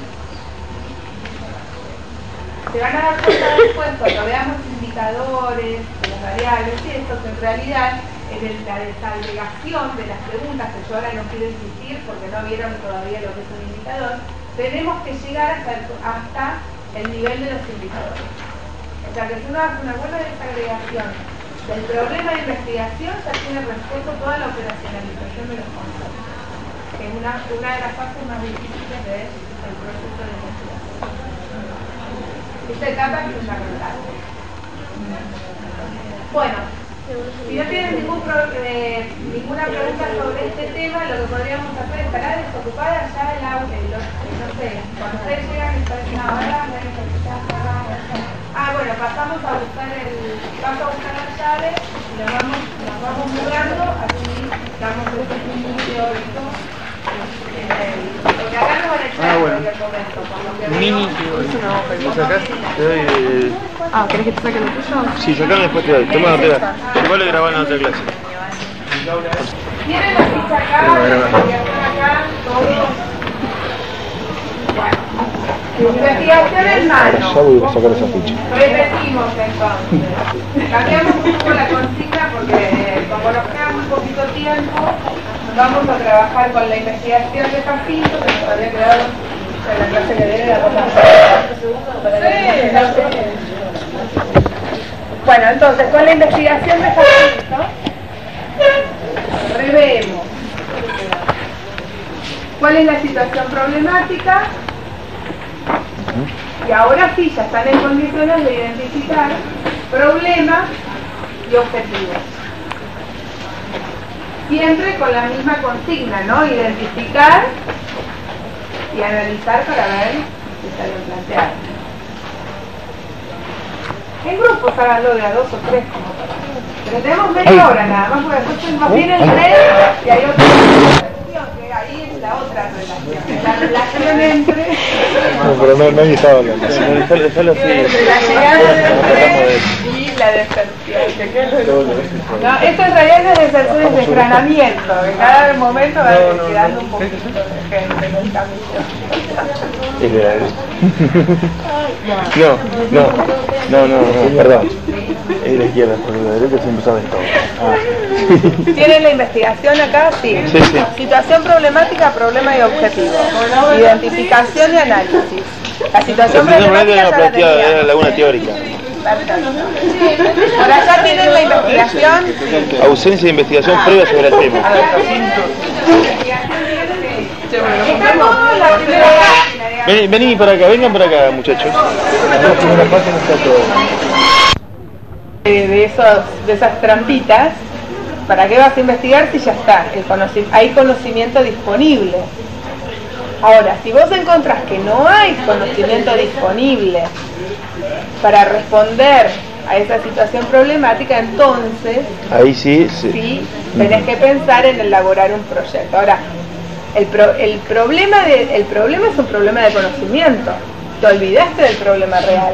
Se van a dar cuenta después, cuando veamos indicadores de las variables y esto, que en realidad en el, la desagregación de las preguntas, que yo ahora no quiero insistir porque no vieron todavía lo que es un indicador, tenemos que llegar hasta el, hasta el nivel de los indicadores. O sea que si uno hace una buena desagregación del problema de investigación, ya tiene resuelto toda la operacionalización de los conceptos, que es una, una de las fases más difíciles del proceso de investigación. Esta etapa es fundamental. Bueno, si no tienen ningún pro, eh, ninguna pregunta sobre este tema, lo que podríamos hacer es estará desocupada ya el audio, no sé, cuando ustedes llegan y parece una hora, ah, bueno, pasamos a buscar el, vamos a buscar las llaves y nos vamos, nos vamos mudando, así damos el punto teórico. Porque acá no van a echar Ah, bueno. el momento, por lo que Mini, veo. ¿lo sacás? Te doy el... Ah, ¿querés que te saque lo tuyo? Sí, sacame después te doy. Toma, pega. Igual le graban en otra clase. Tienen la ficha acá, la investigación acá, todo. Bueno, investigación en mano. Ya voy a sacar esa ficha. Repetimos entonces. Cambiamos un poco la consigna porque eh, como nos queda muy poquito tiempo, vamos a trabajar con la investigación de Jacinto, que nos había quedado en la clase que viene la cosa. Bueno, entonces con la investigación de Jacinto, revemos cuál es la situación problemática y ahora sí ya están en condiciones de identificar problemas y objetivos. Siempre con la misma consigna, ¿no? Identificar y analizar para ver si está bien planteado. En grupos háganlo de a dos o tres como para. Pero tenemos media hora nada más, porque después nos viene el tren y hay otra relación, que ahí es la otra relación. La relación entre. No, pero no, nadie estaba hablando. Déjalo, déjalo así. Entre la llegada del tren y la deserción. No, esto en realidad no es deserción, es desgranamiento. En cada momento va quedando un poquito de gente en el camino. Es verdad. No, no, no, no, no, perdón. Es de la izquierda, porque la derecha siempre sabe todo. Ah. ¿Tienen la investigación acá? Sí. Sí, sí. Situación problemática, problema y objetivo. Identificación y análisis. La situación La situación problemática no ya la planteada era la teníamos. laguna teórica. Por allá tienen la investigación. Ausencia de investigación previa sobre el tema. Está todo en la primera página, digamos. Vení, vení para acá, vengan para acá, muchachos. La primera página está todo. De, de, esos, de esas trampitas, ¿para qué vas a investigar si ya está? El conoci- hay conocimiento disponible. Ahora, si vos encontrás que no hay conocimiento disponible para responder a esa situación problemática, entonces Ahí sí, sí. sí tenés que pensar en elaborar un proyecto. Ahora, el, pro, el, problema de, el problema es un problema de conocimiento. Te olvidaste del problema real.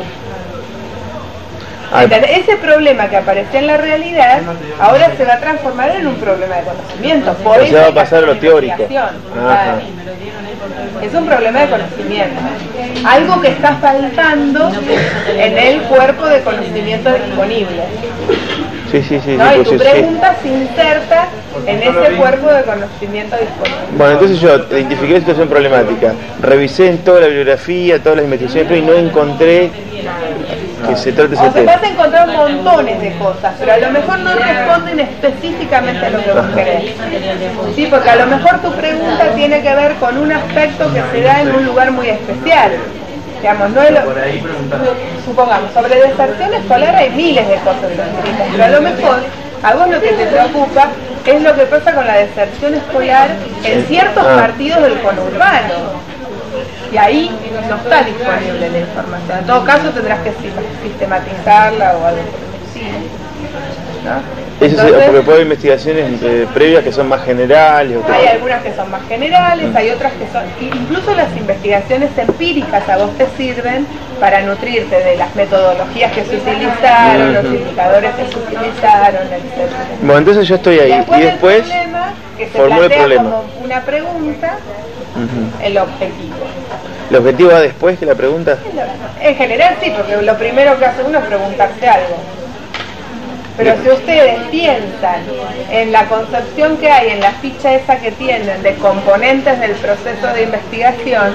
Ah, Entonces, ese problema que aparecía en la realidad ahora se va a transformar en un problema de conocimiento. Por O eso sea, va a hay que pasar a lo hacer teórico. investigación. Ajá. Claro. Es un problema de conocimiento. Algo que está faltando en el cuerpo de conocimiento disponible. Sí, sí, sí. ¿No? sí, Y tu pues, sí, sí. pregunta se inserta en ese cuerpo de conocimiento disponible. Bueno, entonces yo identifiqué la situación problemática, revisé en toda la bibliografía, todas las investigaciones y no encontré que se trate ese O sea, tema. vas a encontrar montones de cosas, pero a lo mejor no responden específicamente a lo que vos querés. Sí, porque a lo mejor tu pregunta tiene que ver con un aspecto que se da en un lugar muy especial. Digamos, no es lo, supongamos, sobre deserción escolar hay miles de cosas escritas, pero a lo mejor a vos lo que te preocupa es lo que pasa con la deserción escolar en ciertos Ah. partidos del conurbano. Y ahí no está disponible la información. En todo caso tendrás que sistematizarla o algo por el estilo, ¿no? Eso Entonces, sí, porque puede haber investigaciones eh, previas que son más generales. O que... Hay algunas que son más generales, hay otras que son... Incluso las investigaciones empíricas a vos te sirven para nutrirte de las metodologías que se utilizaron, uh-huh. los indicadores que se utilizaron, etcétera. Bueno, entonces yo estoy ahí. Después y después el problema, que se formule el plantea problema. como una pregunta, uh-huh. el objetivo. ¿El objetivo va después que la pregunta? En general sí, porque lo primero que hace uno es preguntarse algo. Pero si ustedes piensan en la concepción que hay en la ficha esa que tienen de componentes del proceso de investigación,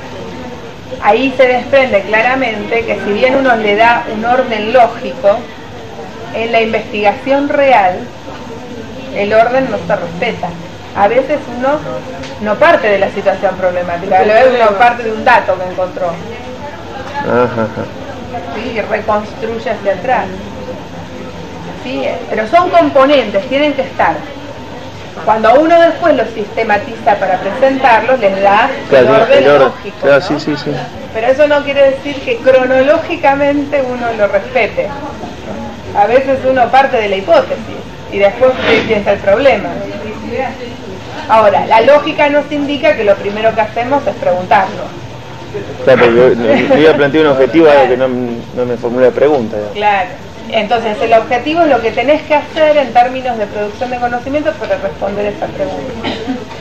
ahí se desprende claramente que si bien uno le da un orden lógico, en la investigación real el orden no se respeta. A veces uno no parte de la situación problemática, a veces uno parte de un dato que encontró. Ajá. ¿Sí? Y reconstruye hacia atrás. ¿Sí? Pero son componentes, tienen que estar. Cuando uno después los sistematiza para presentarlos, les da claro, el orden, el orden lógico. Claro, ¿no? sí, sí, sí. Pero eso no quiere decir que cronológicamente uno lo respete. A veces uno parte de la hipótesis y después empieza el problema. Ahora, la lógica nos indica que lo primero que hacemos es preguntarlo. Claro, porque yo, yo, yo iba a plantear un objetivo a algo que no, no me formula la pregunta. ¿no? Claro. Entonces, el objetivo es lo que tenés que hacer en términos de producción de conocimiento para responder esa pregunta.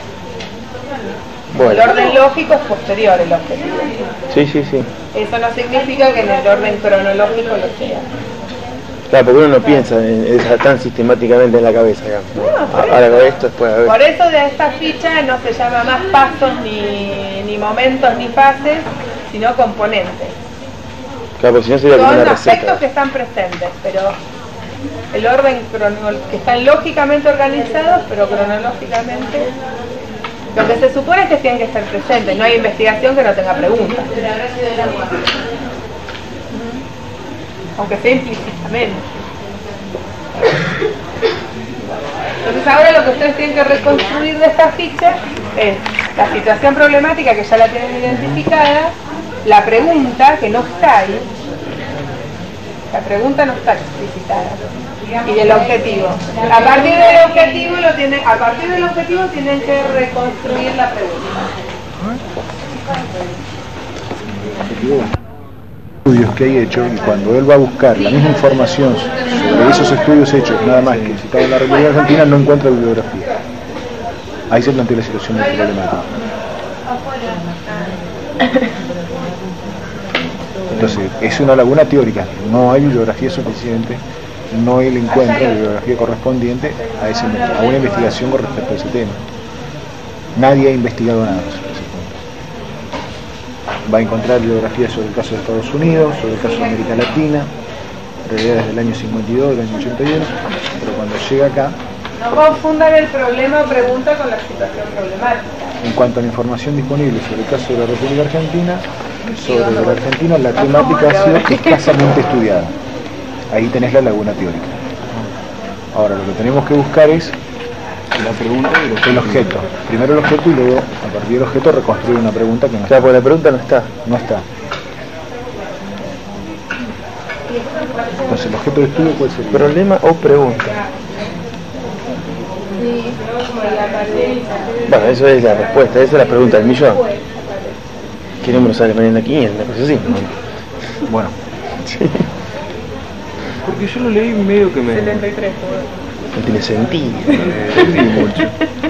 Bueno. El orden lógico es posterior el objetivo. Sí, sí, sí. Eso no significa que en el orden cronológico lo sea. Claro, porque uno no piensa en, en, tan sistemáticamente en la cabeza, digamos. No, ahora hago esto, después a ver. Por eso de esta ficha no se llama más pasos, ni, ni momentos, ni fases, sino componentes. Claro, porque si no sería como Son una receta. aspectos que están presentes, pero el orden cronológico, que están lógicamente organizados, pero cronológicamente... Lo que se supone es que tienen que estar presentes, no hay investigación que no tenga preguntas. Aunque sea implícitamente. Entonces ahora lo que ustedes tienen que reconstruir de esta ficha es la situación problemática que ya la tienen identificada, la pregunta que no está ahí, la pregunta no está explicitada, y el objetivo. A partir del objetivo lo tienen, a partir del objetivo tienen que reconstruir la pregunta. Estudios que hay hecho, y cuando él va a buscar la misma información sobre esos estudios hechos, nada más que citado en la República Argentina, no encuentra bibliografía. Ahí se plantea la situación muy problemática. Entonces, es una laguna teórica, no hay bibliografía suficiente, no él encuentra la bibliografía correspondiente a, ese, a una investigación con respecto a ese tema. Nadie ha investigado nada sobre ese tema. Va a encontrar bibliografía sobre el caso de Estados Unidos, sobre el caso de América Latina, en realidad desde el año cincuenta y dos, del año ochenta y uno, pero cuando llega acá... No confundan el problema o pregunta con la situación problemática. En cuanto a la información disponible sobre el caso de la República Argentina, sobre la Argentina la temática ha sido escasamente estudiada. Ahí tenés la laguna teórica. Ahora lo que tenemos que buscar es la pregunta y el objeto. Primero el objeto y luego a partir del objeto reconstruir una pregunta que no está. Claro, porque la pregunta no está. No está. Entonces el objeto de estudio puede ser problema o pregunta. Bueno, eso es la respuesta, esa es la pregunta del millón. ¿Qué número sale mañana? quinientos, una cosa así, ¿no? Bueno. Sí. Porque yo lo leí medio que me... setenta y tres, no tiene sentido. Entendí mucho.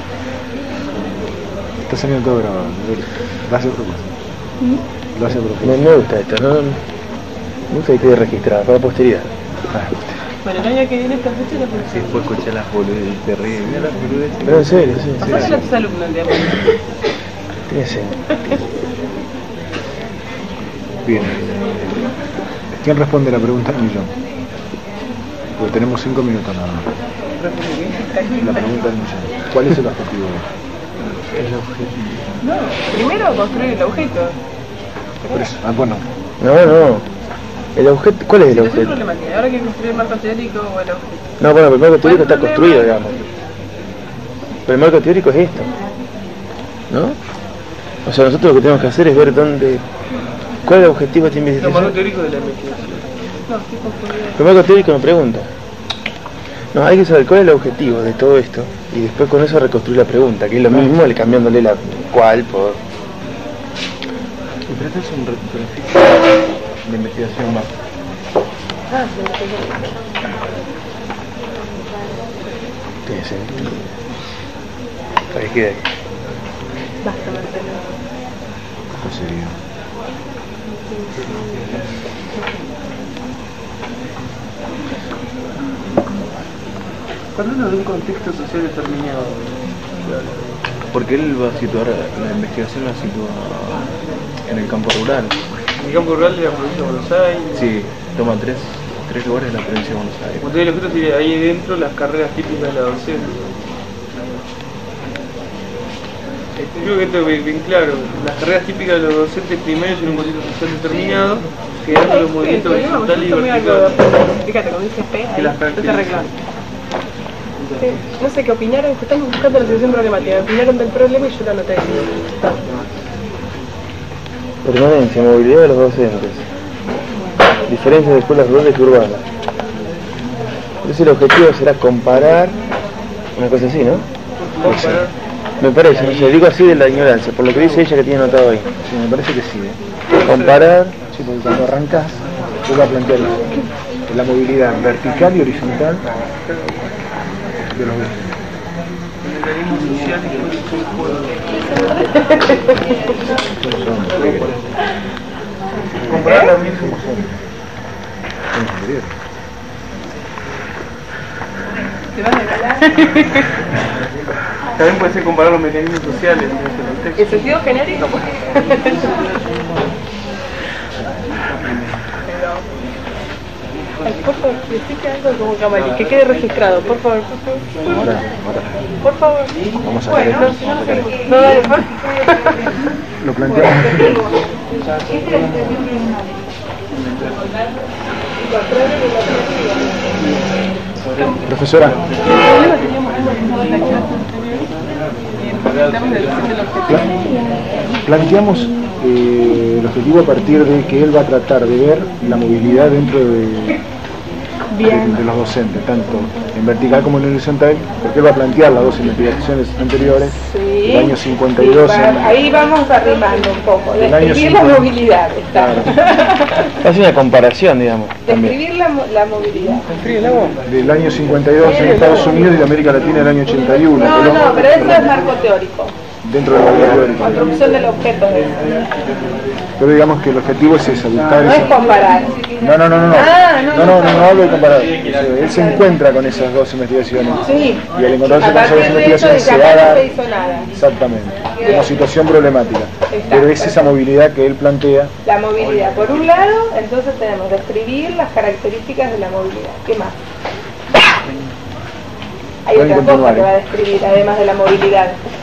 Está saliendo todo grabado. Lo hace a propósito. Lo hace a propósito. No me gusta esto, ¿no? Me gusta que quede registrado para la posteridad. Ah. Bueno, el año que viene esta fecha la próxima. Sí, después escuchar las boludeces, te ríes, mira las boludeces. Pero en serio, sí. Pasáselo a tus alumnos, digamos. Tiene sentido. Bien. ¿Quién responde la pregunta del millón? Porque tenemos cinco minutos nada más. La pregunta del millón. ¿Cuál es el objetivo? El objetivo. No, primero construir el objeto. Por eso. Ah, bueno. No, no. El objeto, ¿cuál es el Situación objeto? problemática. Ahora hay que construir el marco teórico o el objeto. No, bueno, el marco teórico está ¿Cuál construido, problema? digamos. Pero el marco teórico es esto, ¿no? O sea, nosotros lo que tenemos que hacer es ver dónde... ¿Cuál es el objetivo de esta El marco investigación? teórico de la investigación. No, estoy confundido. El marco teórico me pregunta. No, hay que saber cuál es el objetivo de todo esto y después con eso reconstruir la pregunta, que es lo mismo, le cambiándole la cual por... Pero este es un registro de investigación más. Ah, sí, sí, sí. Tiene sentido. ¿Sabes qué? Basta, Marcelo. ¿Cómo sería? Cuando hablo de un contexto social determinado, Porque él va a situar, la investigación la sitúa en el campo rural. el campo rural de la provincia de Buenos Aires. Sí, toma tres, tres lugares de la provincia de Buenos Aires. Como te digo, el objeto sería ahí dentro las carreras típicas de la docencia. Creo que esto es bien claro. Las carreras típicas de los docentes primarios en un contexto social determinado, generando los movimientos horizontales y verticales. Fíjate, como dice P, Que ahí las no te caracterizan. arreglas. Sí, no sé qué opinaron, estamos buscando la solución problemática. Opinaron del problema y yo lo anoté. Permanencia, movilidad de los docentes. Diferencias de escuelas rurales y urbanas. Entonces el objetivo será comparar, una cosa así, ¿no? Comparar. Me parece, no sé, digo así de la ignorancia, por lo que dice ella que tiene anotado ahí. Sí, me parece que sí. ¿eh? Comparar, Sí, porque cuando arrancas, tú vas a plantear la movilidad vertical y horizontal de los dos. El mecanismo social y comparar también Como son. Son los anteriores. ¿Te vas a regalar? También puede ser comparar los mecanismos sociales en ese contexto. ¿El sentido genérico? Ay, por favor, decite algo como Camali, que quede registrado, por favor, por favor. Ahora, ahora. Por favor. Vamos a hacer Bueno, esto. no, no, no, dale, por favor. Lo planteamos. Profesora, pla- planteamos eh, el objetivo a partir de que él va a tratar de ver la movilidad dentro de, de, de los docentes, tanto en vertical como en horizontal, porque él va a plantear las dos investigaciones anteriores, Sí. del año cincuenta y dos. Sí, va- ahí vamos arrimando un poco. Del año Describir la cincuenta. movilidad, está. hace una comparación, digamos, también. Describir la, mo- la movilidad. Del año cincuenta y dos en Estados Unidos y de América Latina del año ochenta y uno. No, no, pero eso es marco teórico. Dentro de la movilidad teórica. Construcción del objeto. de- Pero digamos que el objetivo es ese, buscar No es esa... comparar. No, no, no, no, no, Ah, no, no, no, no. no, no hablo de comparar. Él se encuentra con esas dos investigaciones. Sí. Y al encontrarse A con esas dos partir de eso, investigaciones dice, se acá no haga se hizo nada. exactamente como situación problemática. Pero es esa movilidad que él plantea. La movilidad. Por un lado, entonces tenemos describir las características de la movilidad. ¿Qué más? Hay Pueden otra cosa continuar, que ¿eh? va a describir, además de la movilidad.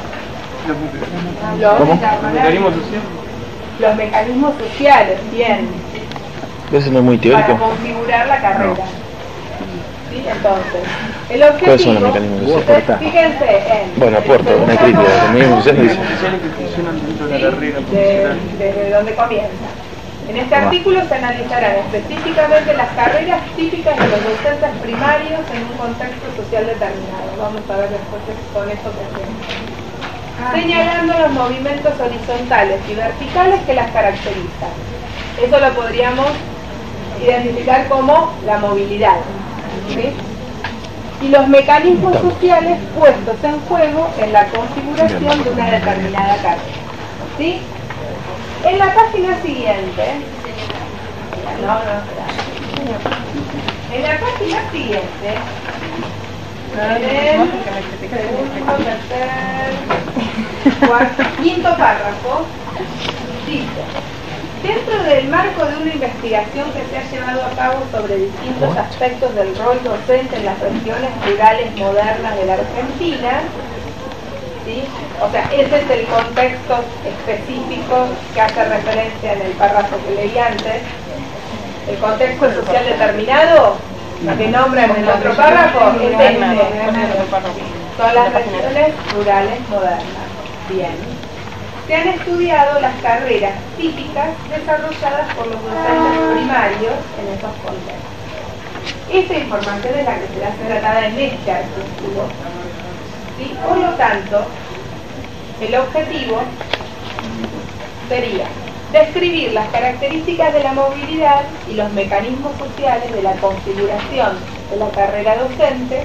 Los, ¿Cómo? Mecanismo social. los mecanismos sociales, bien, Eso no es muy para teórico. configurar la carrera. ¿Sí? Entonces, el ¿Cuáles son objetivo, los mecanismos Vos sociales? aportás. fíjense en... Bueno, aporto, una crítica, los mecanismos sociales dice. Sociales que funcionan dentro de ¿sí? la carrera de- profesional. desde donde comienza. En este artículo se analizarán específicamente las carreras típicas de los docentes primarios en un contexto social determinado. Vamos a ver después con eso que hacemos. Señalando los movimientos horizontales y verticales que las caracterizan. Eso lo podríamos identificar como la movilidad. ¿Sí? Y los mecanismos sociales puestos en juego en la configuración de una determinada carrera. ¿Sí? En la página siguiente, no, no, espera. En la página siguiente, en el segundo, tercer, cuarto, quinto párrafo, dice: dentro del marco de una investigación que se ha llevado a cabo sobre distintos aspectos del rol docente en las regiones rurales modernas de la Argentina, ¿sí? O sea, ese es el contexto específico que hace referencia en el párrafo que leí antes. El contexto social determinado, que nombra en el otro párrafo, es este. Son las regiones rurales modernas. Bien. Se han estudiado las carreras típicas desarrolladas por los docentes primarios en esos contextos. Esta información es la que será tratada en este artículo. ¿Sí? Por lo tanto, el objetivo sería describir las características de la movilidad y los mecanismos sociales de la configuración de la carrera docente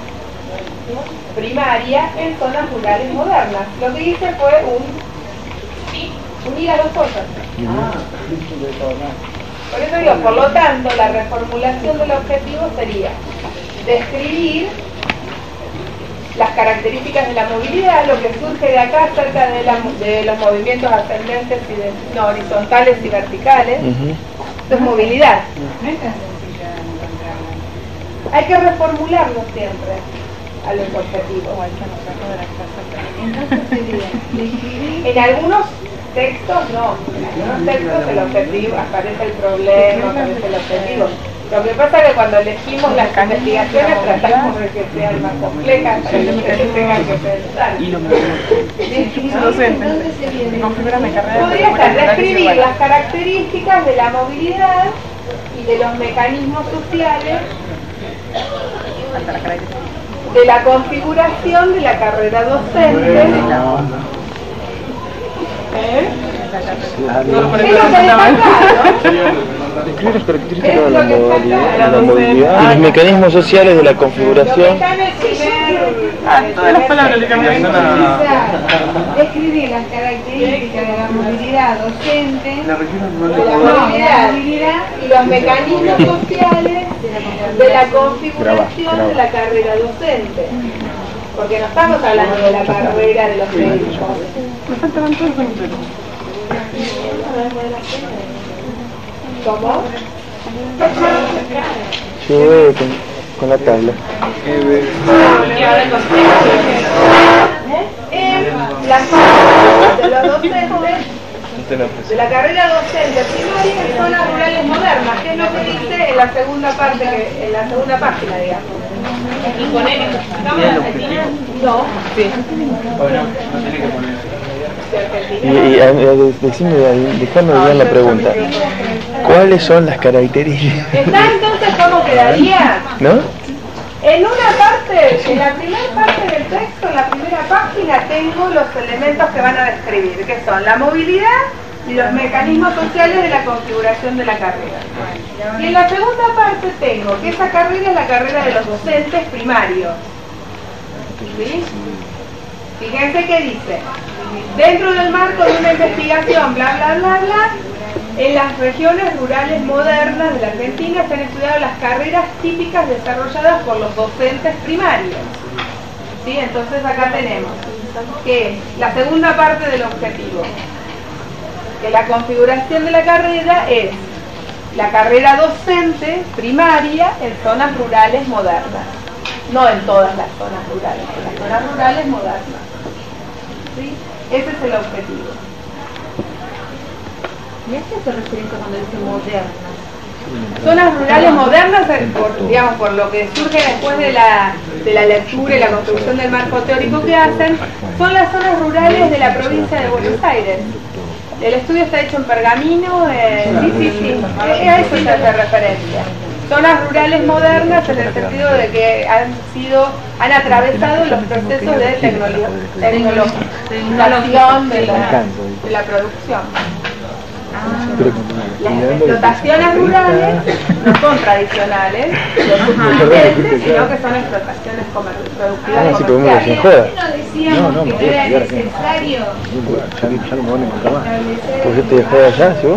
primaria en zonas rurales modernas. Lo que hice fue un, unir las dos cosas. Por eso digo, por lo tanto, la reformulación del objetivo sería describir las características de la movilidad, lo que surge de acá acerca de, la, de los movimientos ascendentes y de, no, horizontales y verticales. Uh-huh. Esto es movilidad. Hay que reformularlo siempre a los objetivos. En algunos textos no, en algunos textos el objetivo, aparece el problema, aparece el objetivo. Lo que pasa es que cuando elegimos las investigaciones tratamos de que sean más complejas para que ustedes tengan que pensar. Y los docentes podría estar describir las características de la movilidad y de los mecanismos sociales de la configuración de la carrera docente. ¿Eh? No, no, es lo que está acá, ¿no? Describe las características de la movilidad, la movilidad y los mecanismos sociales de la configuración. Ah, todas las palabras le cambian. Describir las características de la movilidad docente, de la movilidad y los mecanismos sociales de la configuración de la carrera docente. Porque no estamos hablando de la carrera de los médicos. Me faltaban todos los enteros. ¿Cómo? Yo veo con, con la tabla. Eh, las zonas de los docentes, de la carrera docente primaria en zonas rurales modernas, que es lo que dice en la segunda parte, que, en la segunda página, digamos. Y ponemos, no, sí. Bueno, no tiene que poner. Y, y a, a, decime, dejame bien la pregunta. ¿Cuáles son las características? ¿Está entonces cómo quedaría? ¿No? En una parte, en la primera parte del texto, en la primera página, tengo los elementos que van a describir, que son la movilidad y los mecanismos sociales de la configuración de la carrera. Y en la segunda parte tengo que esa carrera es la carrera de los docentes primarios. ¿Sí? Fíjense que dice, dentro del marco de una investigación, bla, bla, bla, bla, en las regiones rurales modernas de la Argentina se han estudiado las carreras típicas desarrolladas por los docentes primarios. ¿Sí? Entonces acá tenemos que es la segunda parte del objetivo, que la configuración de la carrera es la carrera docente primaria en zonas rurales modernas, no en todas las zonas rurales, en las zonas rurales modernas. ¿Sí? Ese es el objetivo. ¿Y a qué hace referencia cuando dice modernas? Zonas rurales modernas, por, digamos, por lo que surge después de la, de la lectura y la construcción del marco teórico que hacen, son las zonas rurales de la provincia de Buenos Aires. El estudio está hecho en Pergamino, eh, sí, sí, sí, a eso se hace referencia. Zonas rurales modernas en el sentido de que han sido, han atravesado los procesos de tecnologización de la, de la producción. Las explotaciones rurales no son tradicionales, sino que son explotaciones productivas comerciales. No, no, no era necesario. Ya, ya no me van a encontrar más. ¿Por qué te dejó de allá, si vos?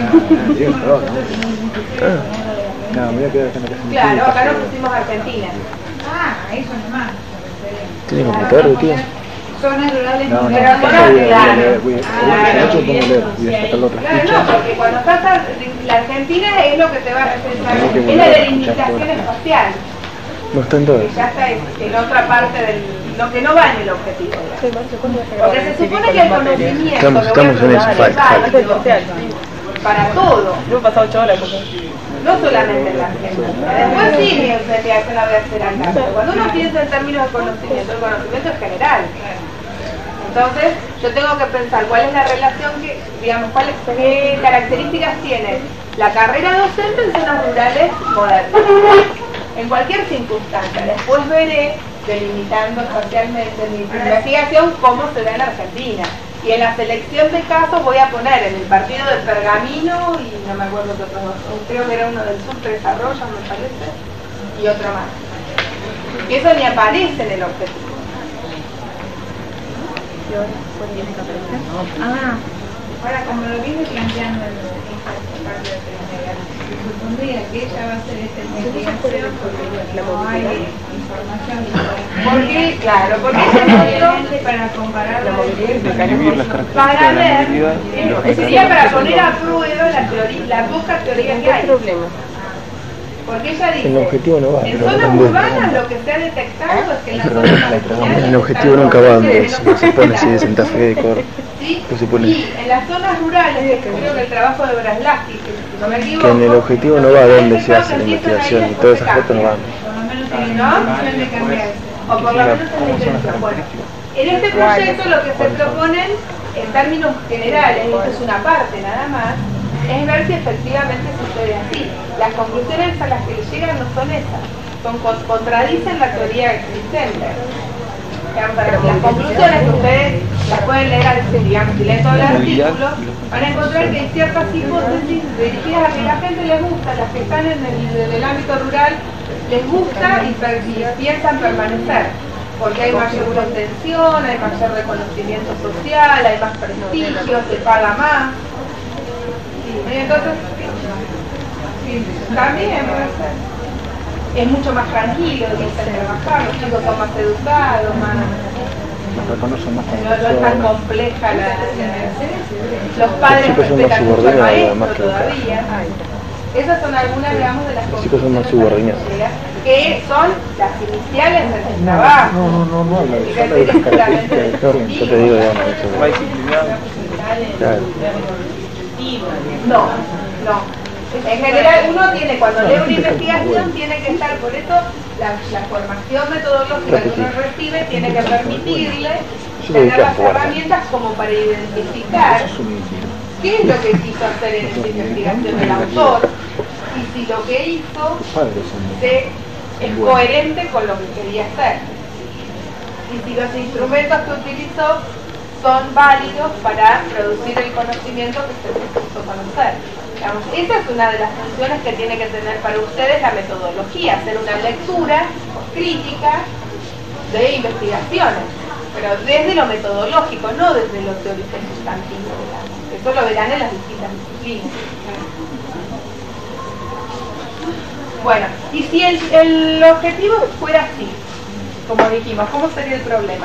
No, me voy a quedar acá en la casa. Claro, acá nos pusimos Argentina. Ah, eso nomás. ¿Tienes computador, tío? Zonas rurales No, no, Pero no, zonas voy a rurales. leer, voy a de hecho pongo leer, voy a sacar la otra Claro, ficha. no, porque cuando estás a, la Argentina es lo que te va a representar, es la delimitación espacial, No están todas. que ya está en, en otra parte del, lo que no va en el objetivo. Porque se supone que el conocimiento Estamos- estamos en eso, falta, falta. para todo, Yo he pasado ocho horas. no solamente en la Argentina. Después sí, mi investigación la voy a hacer acá, pero cuando uno piensa en términos de conocimiento, el conocimiento es general. Entonces, yo tengo que pensar cuál es la relación que, digamos, cuáles qué características tiene la carrera docente en zonas rurales modernas. en cualquier circunstancia. Después veré, delimitando espacialmente en mi investigación, cómo se da en Argentina. Y en la selección de casos voy a poner en el partido de Pergamino, y no me acuerdo qué otros dos, creo que era uno del sur que desarrolla, me parece, y otro más. Y eso ni aparece en el objetivo. Ah, ahora como lo viene planteando en esta parte de primera, supondría que ella va a hacer esta investigación porque no hay información porque, claro, porque ella para comparar la Describir las características para de la ver, movilidad y los sería para poner a prueba la, teoría, la poca teoría que hay. Porque ella dice, el objetivo no va, en pero zonas también. urbanas lo que se ha detectado es que en las zonas marginales El objetivo están nunca va los donde los se, se pone así de hospitales. Santa Fe, de Córdoba. ¿Sí? Que se pone. Y en las zonas rurales, que creo que el trabajo de Braslaski, que si no me equivoco, Que en el objetivo no va donde se hace la investigación y todas esas fotos no van. por lo menos tiene ¿no? la intención de cambiarse. O por lo menos en la intención. Bueno, en este proyecto lo que se proponen, en términos generales, esto es una parte nada más, es ver si efectivamente sucede así. Las conclusiones a las que les llegan no son esas, son, contradicen la teoría existente. Las conclusiones que ustedes las pueden leer, digamos, si leen todo el artículo, van a encontrar que hay ciertas hipótesis dirigidas a que la gente les gusta, las que están en el, en el ámbito rural, les gusta y, per, y piensan permanecer, porque hay mayor contención, hay mayor reconocimiento social, hay más prestigio, se paga más. Y entonces, sí, también es mucho más tranquilo, dicen, trabajar, los chicos son más educados, más, reconocen más no, no es tan compleja la, la los padres chicos son más respetan mucho al subordinados, maestro además que todavía. Esas son algunas, digamos, de las Los chicos son más subordinados. que son las iniciales del trabajo. No, no, no, no, habla de, Y habla de las características del joven. Yo te digo, digamos, eso. más disciplinado. Claro. No, no. En general uno tiene, cuando lee una investigación, tiene que estar, por eso la, la formación metodológica que uno recibe tiene que permitirle tener las herramientas como para identificar qué es lo que quiso hacer en esta investigación el autor y si lo que hizo se, es coherente con lo que quería hacer y si los instrumentos que utilizó son válidos para producir el conocimiento que se quiso conocer. Digamos, esa es una de las funciones que tiene que tener para ustedes la metodología, hacer una lectura crítica de investigaciones, pero desde lo metodológico, no desde lo teórico sustantivo, digamos. Eso lo verán en las distintas disciplinas. Bueno, y si el, el objetivo fuera así, como dijimos, ¿cómo sería el problema?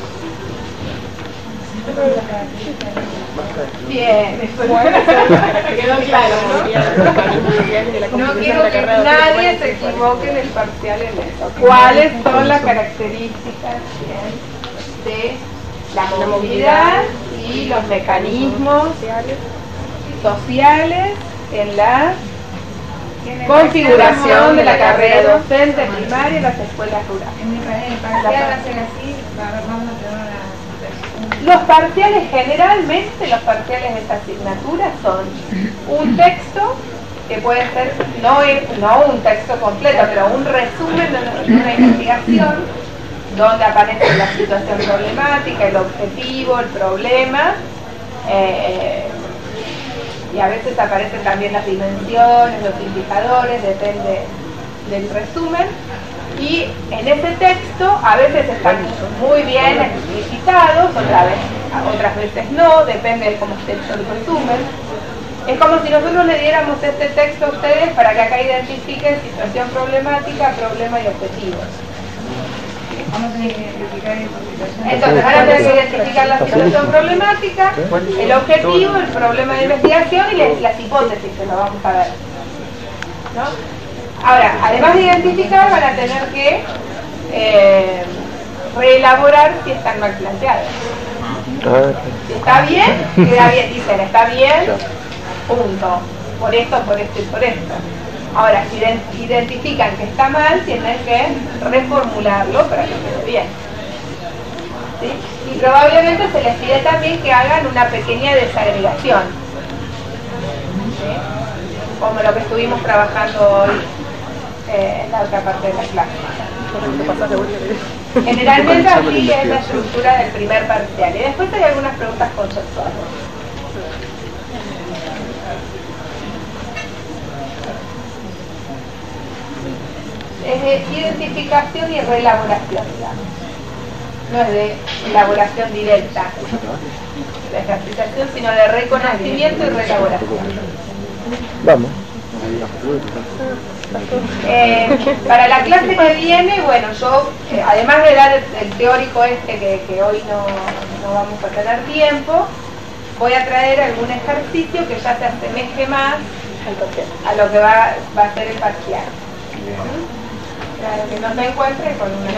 Bien, eso quedó claro, ¿no? No quiero que nadie se equivoque en el parcial en eso. ¿Cuáles son las características de la movilidad y los mecanismos sociales en la configuración de la carrera docente primaria en las escuelas rurales? En mi parcial va a ser así, vamos a tener una... Los parciales, generalmente los parciales de esta asignatura son un texto que puede ser, no, no un texto completo, pero un resumen de una investigación donde aparece la situación problemática, el objetivo, el problema, eh, y a veces aparecen también las dimensiones, los indicadores, depende del resumen. Y en ese texto a veces están muy bien explicitados, otras veces, otras veces no, depende de cómo esté el resumen. Es como si nosotros le diéramos este texto a ustedes para que acá identifiquen situación problemática, problema y objetivo. Vamos a identificar esa situación. Entonces van a tener que identificar la situación problemática, el objetivo, el problema de investigación y las, las hipótesis que lo vamos a ver, ¿no? Ahora, además de identificar, van a tener que eh, reelaborar si están mal planteados. Si está bien, queda bien, dicen, está bien, punto. Por esto, por esto y por esto. Ahora, si identifican que está mal, tienen que reformularlo para que quede bien. ¿Sí? Y probablemente se les pide también que hagan una pequeña desagregación. ¿Sí? Como lo que estuvimos trabajando hoy. eh, en la otra parte de la clase. Generalmente así es la estructura del primer parcial. Y después hay algunas preguntas conceptuales. Es de identificación y reelaboración, digamos. No es de elaboración directa de ejercitación, sino de reconocimiento y reelaboración. Vamos. Eh, para la clase que viene, bueno, yo, eh, además de dar el, el teórico este que, que hoy no, no vamos a tener tiempo, voy a traer algún ejercicio que ya se asemeje más a lo que va, va a ser el parcial. Claro, que no se encuentre con una...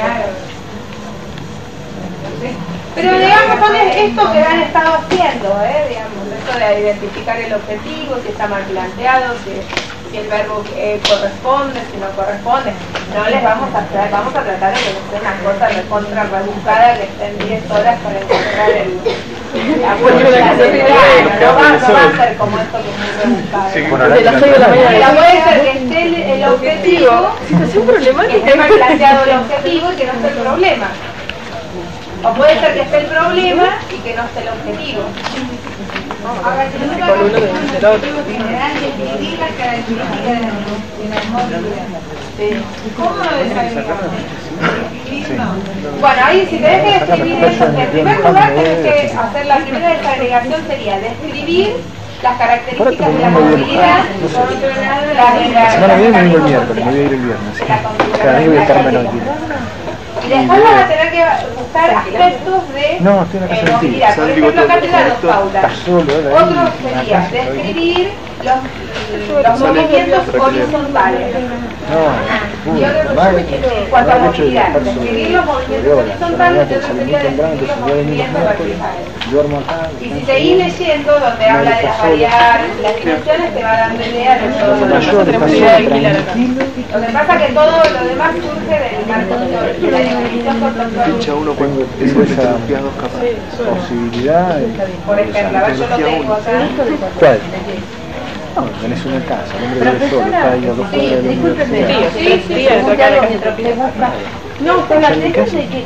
¿Sí? Pero digamos, son esto que han estado haciendo, ¿eh? Digamos, esto de identificar el objetivo, si está mal planteado, si, si el verbo eh, corresponde, si no corresponde. No les vamos a hacer, vamos a tratar de que no sea una cosa recontra rebuscada que estén diez horas para encontrar el, la fórmula de no, va, no va a ser como esto que es muy rebuscado. Sí, bueno, la puede ser que esté el, el objetivo, que esté mal planteado el objetivo y que no esté el problema. O puede ser que esté el problema y que no esté el objetivo. Ahora, si no va a ser general, describir las características de la movilidad. ¿Cómo lo desagregamos? Bueno, ahí si tenés que describir eso, en primer lugar tenés que hacer la primera desagregación sería describir las características de la movilidad, por otro lado, la semana que viene me vengo el miércoles, me voy a ir el viernes. Cada día voy a estar menos aquí. Y después vas a tener que buscar aspectos de no, estoy en la casa eh, movilidad. Por ejemplo, acá te dan dos pautas. Otro sería describir los, los movimientos horizontales. No, y otro en cuanto a movilidad, describir los movimientos horizontales, y otro sería describir los movimientos verticales. Y si seguís leyendo, donde habla de las variables, las dimensiones, te va dando idea de todo lo demás. Lo que pasa es que todo lo demás surge del marco teórico, la definición conceptual. Pincha uno cuando es metodologías dos capas. Posibilidad. Por ejemplo, a ver, yo lo tengo acá. ¿Cuál? No, tenés una casa, el hombre vive solo, está ahí a dos cuadras de la universidad. Sí, sí, sí. No, con la teja de que...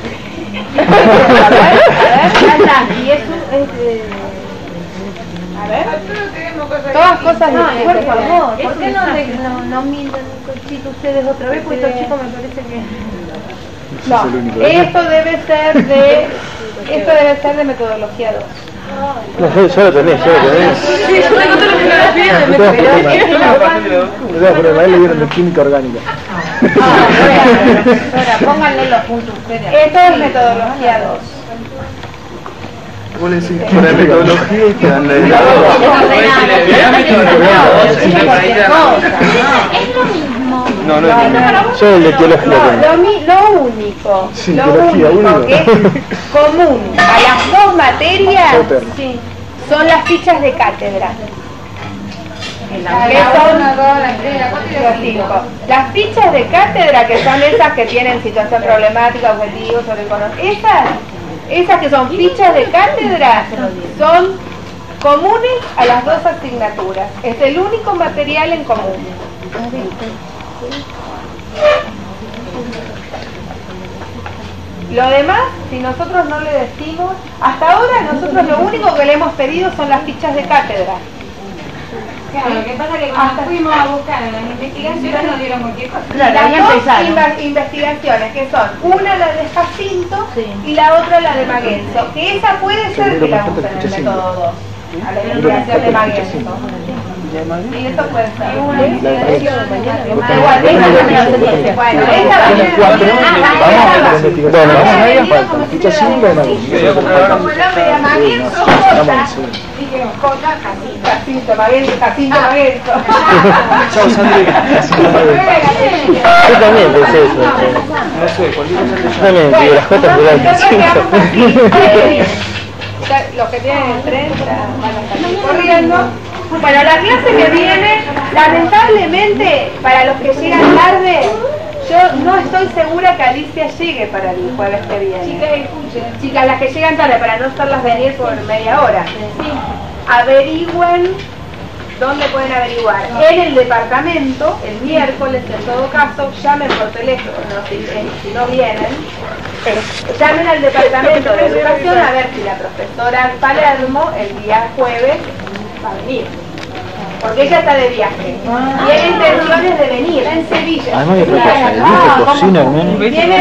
A ver, a ver, y eso es de... a ver. Todas cosas de... Por favor, ¿por qué no, no, no miran un cochito ustedes otra vez? Porque estos chicos me parece que... No, esto debe ser de... Esto debe ser de metodología dos. No, yo, yo lo tenés, yo lo tenés. Sí, yo tengo toda la fotografía de metodología. Pero a él le dieron de química orgánica. Ahora, pónganle los puntos ustedes. Esto es metodología dos. Vos le decís por la metodología y te dan la idea. Es lo mismo. No, no es lo mismo. Yo el de teología No, tengo. lo, mi- lo único, Sí, lo teología, único único. que es común a las dos materias Potter. sí, son las fichas de cátedra. Que La son uno, dos, la tres, la cuatro y la los cinco. cinco. Las fichas de cátedra, que son esas que tienen situación problemática, objetivos, sobre conocimiento, esas, esas que son fichas de cátedra, son comunes a las dos asignaturas. Es el único material en común. Lo demás, si nosotros no le decimos, hasta ahora nosotros lo único que le hemos pedido son las fichas de cátedra. Claro, lo que pasa es que cuando fuimos a buscar en las investigaciones nos dieron cualquier cosa. Y las dos inva- investigaciones, que son una la de Jacinto y la otra la de Maguenzo, que esa puede ser que la usen en el método dos, a la investigación de Maguenzo. Y eso puede ser. Igual, esa también. Bueno, esa también. Bueno, Esa ahí, vendido falta. como si Ficha fuera cinco de la Maguenzo. Como el nombre de Maguenzo, Jota, dije, Jota, Jacinto, Jacinto, Maguenzo, Jacinto, Maguenzo. Chao, Sandri. yo también pensé eso. No sé, cualquier cosa Yo también, digo, las Jotas Bueno, de la nosotros quedamos así, eh, ya los que tienen el tren ya van a salir corriendo. Bueno, la clase que viene, lamentablemente, para los que llegan tarde, yo no estoy segura que Alicia llegue para el jueves que viene. Chicas, escuchen. Chicas, las que llegan tarde, para no estarlas venir por media hora. Averigüen ¿dónde pueden averiguar? En el departamento, el miércoles en todo caso, llamen por teléfono, si, eh, si no vienen, llamen al departamento de educación a ver si la profesora Palermo el día jueves va a venir. Porque ella está de viaje. Y hay intenciones de venir. En Sevilla. Además de otra cosa, el grupo cocina, hermano. Viene, viene.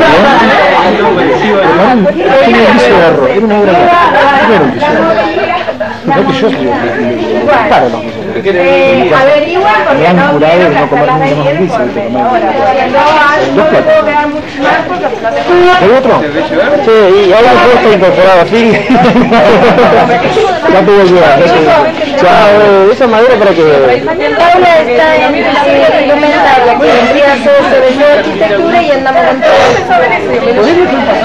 Tiene un piso de arroz, era una obra de no era un piso de arroz. No que yo para los pisos. Eh, averigua porque Me han no jurado quiero de no gastar comer las nunca más veinte bici, por de media comer hora. Porque no, no me puedo quedar mucho más porque no tengo. ¿Hay otro? Sí, y ahora el está incorporado así. Ya te voy a llevar. Chao, esa madera para que... Paula está en indumentaria, que vendría a ser sobre todo arquitectura y andamos con todo eso.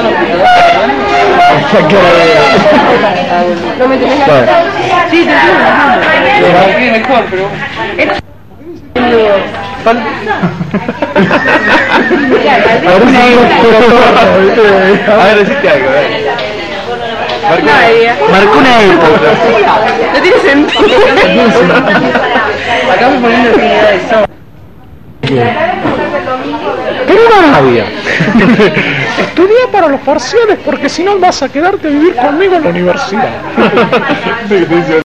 No me tenés Bueno. Sí, te entiendo. Mejor, pero... A ver, deciste algo, a ver. Marcó una época. No tiene sentido. Acá me poniendo actividades. Pero no había. Estudié para los parciales porque si no vas a quedarte a vivir conmigo en la universidad.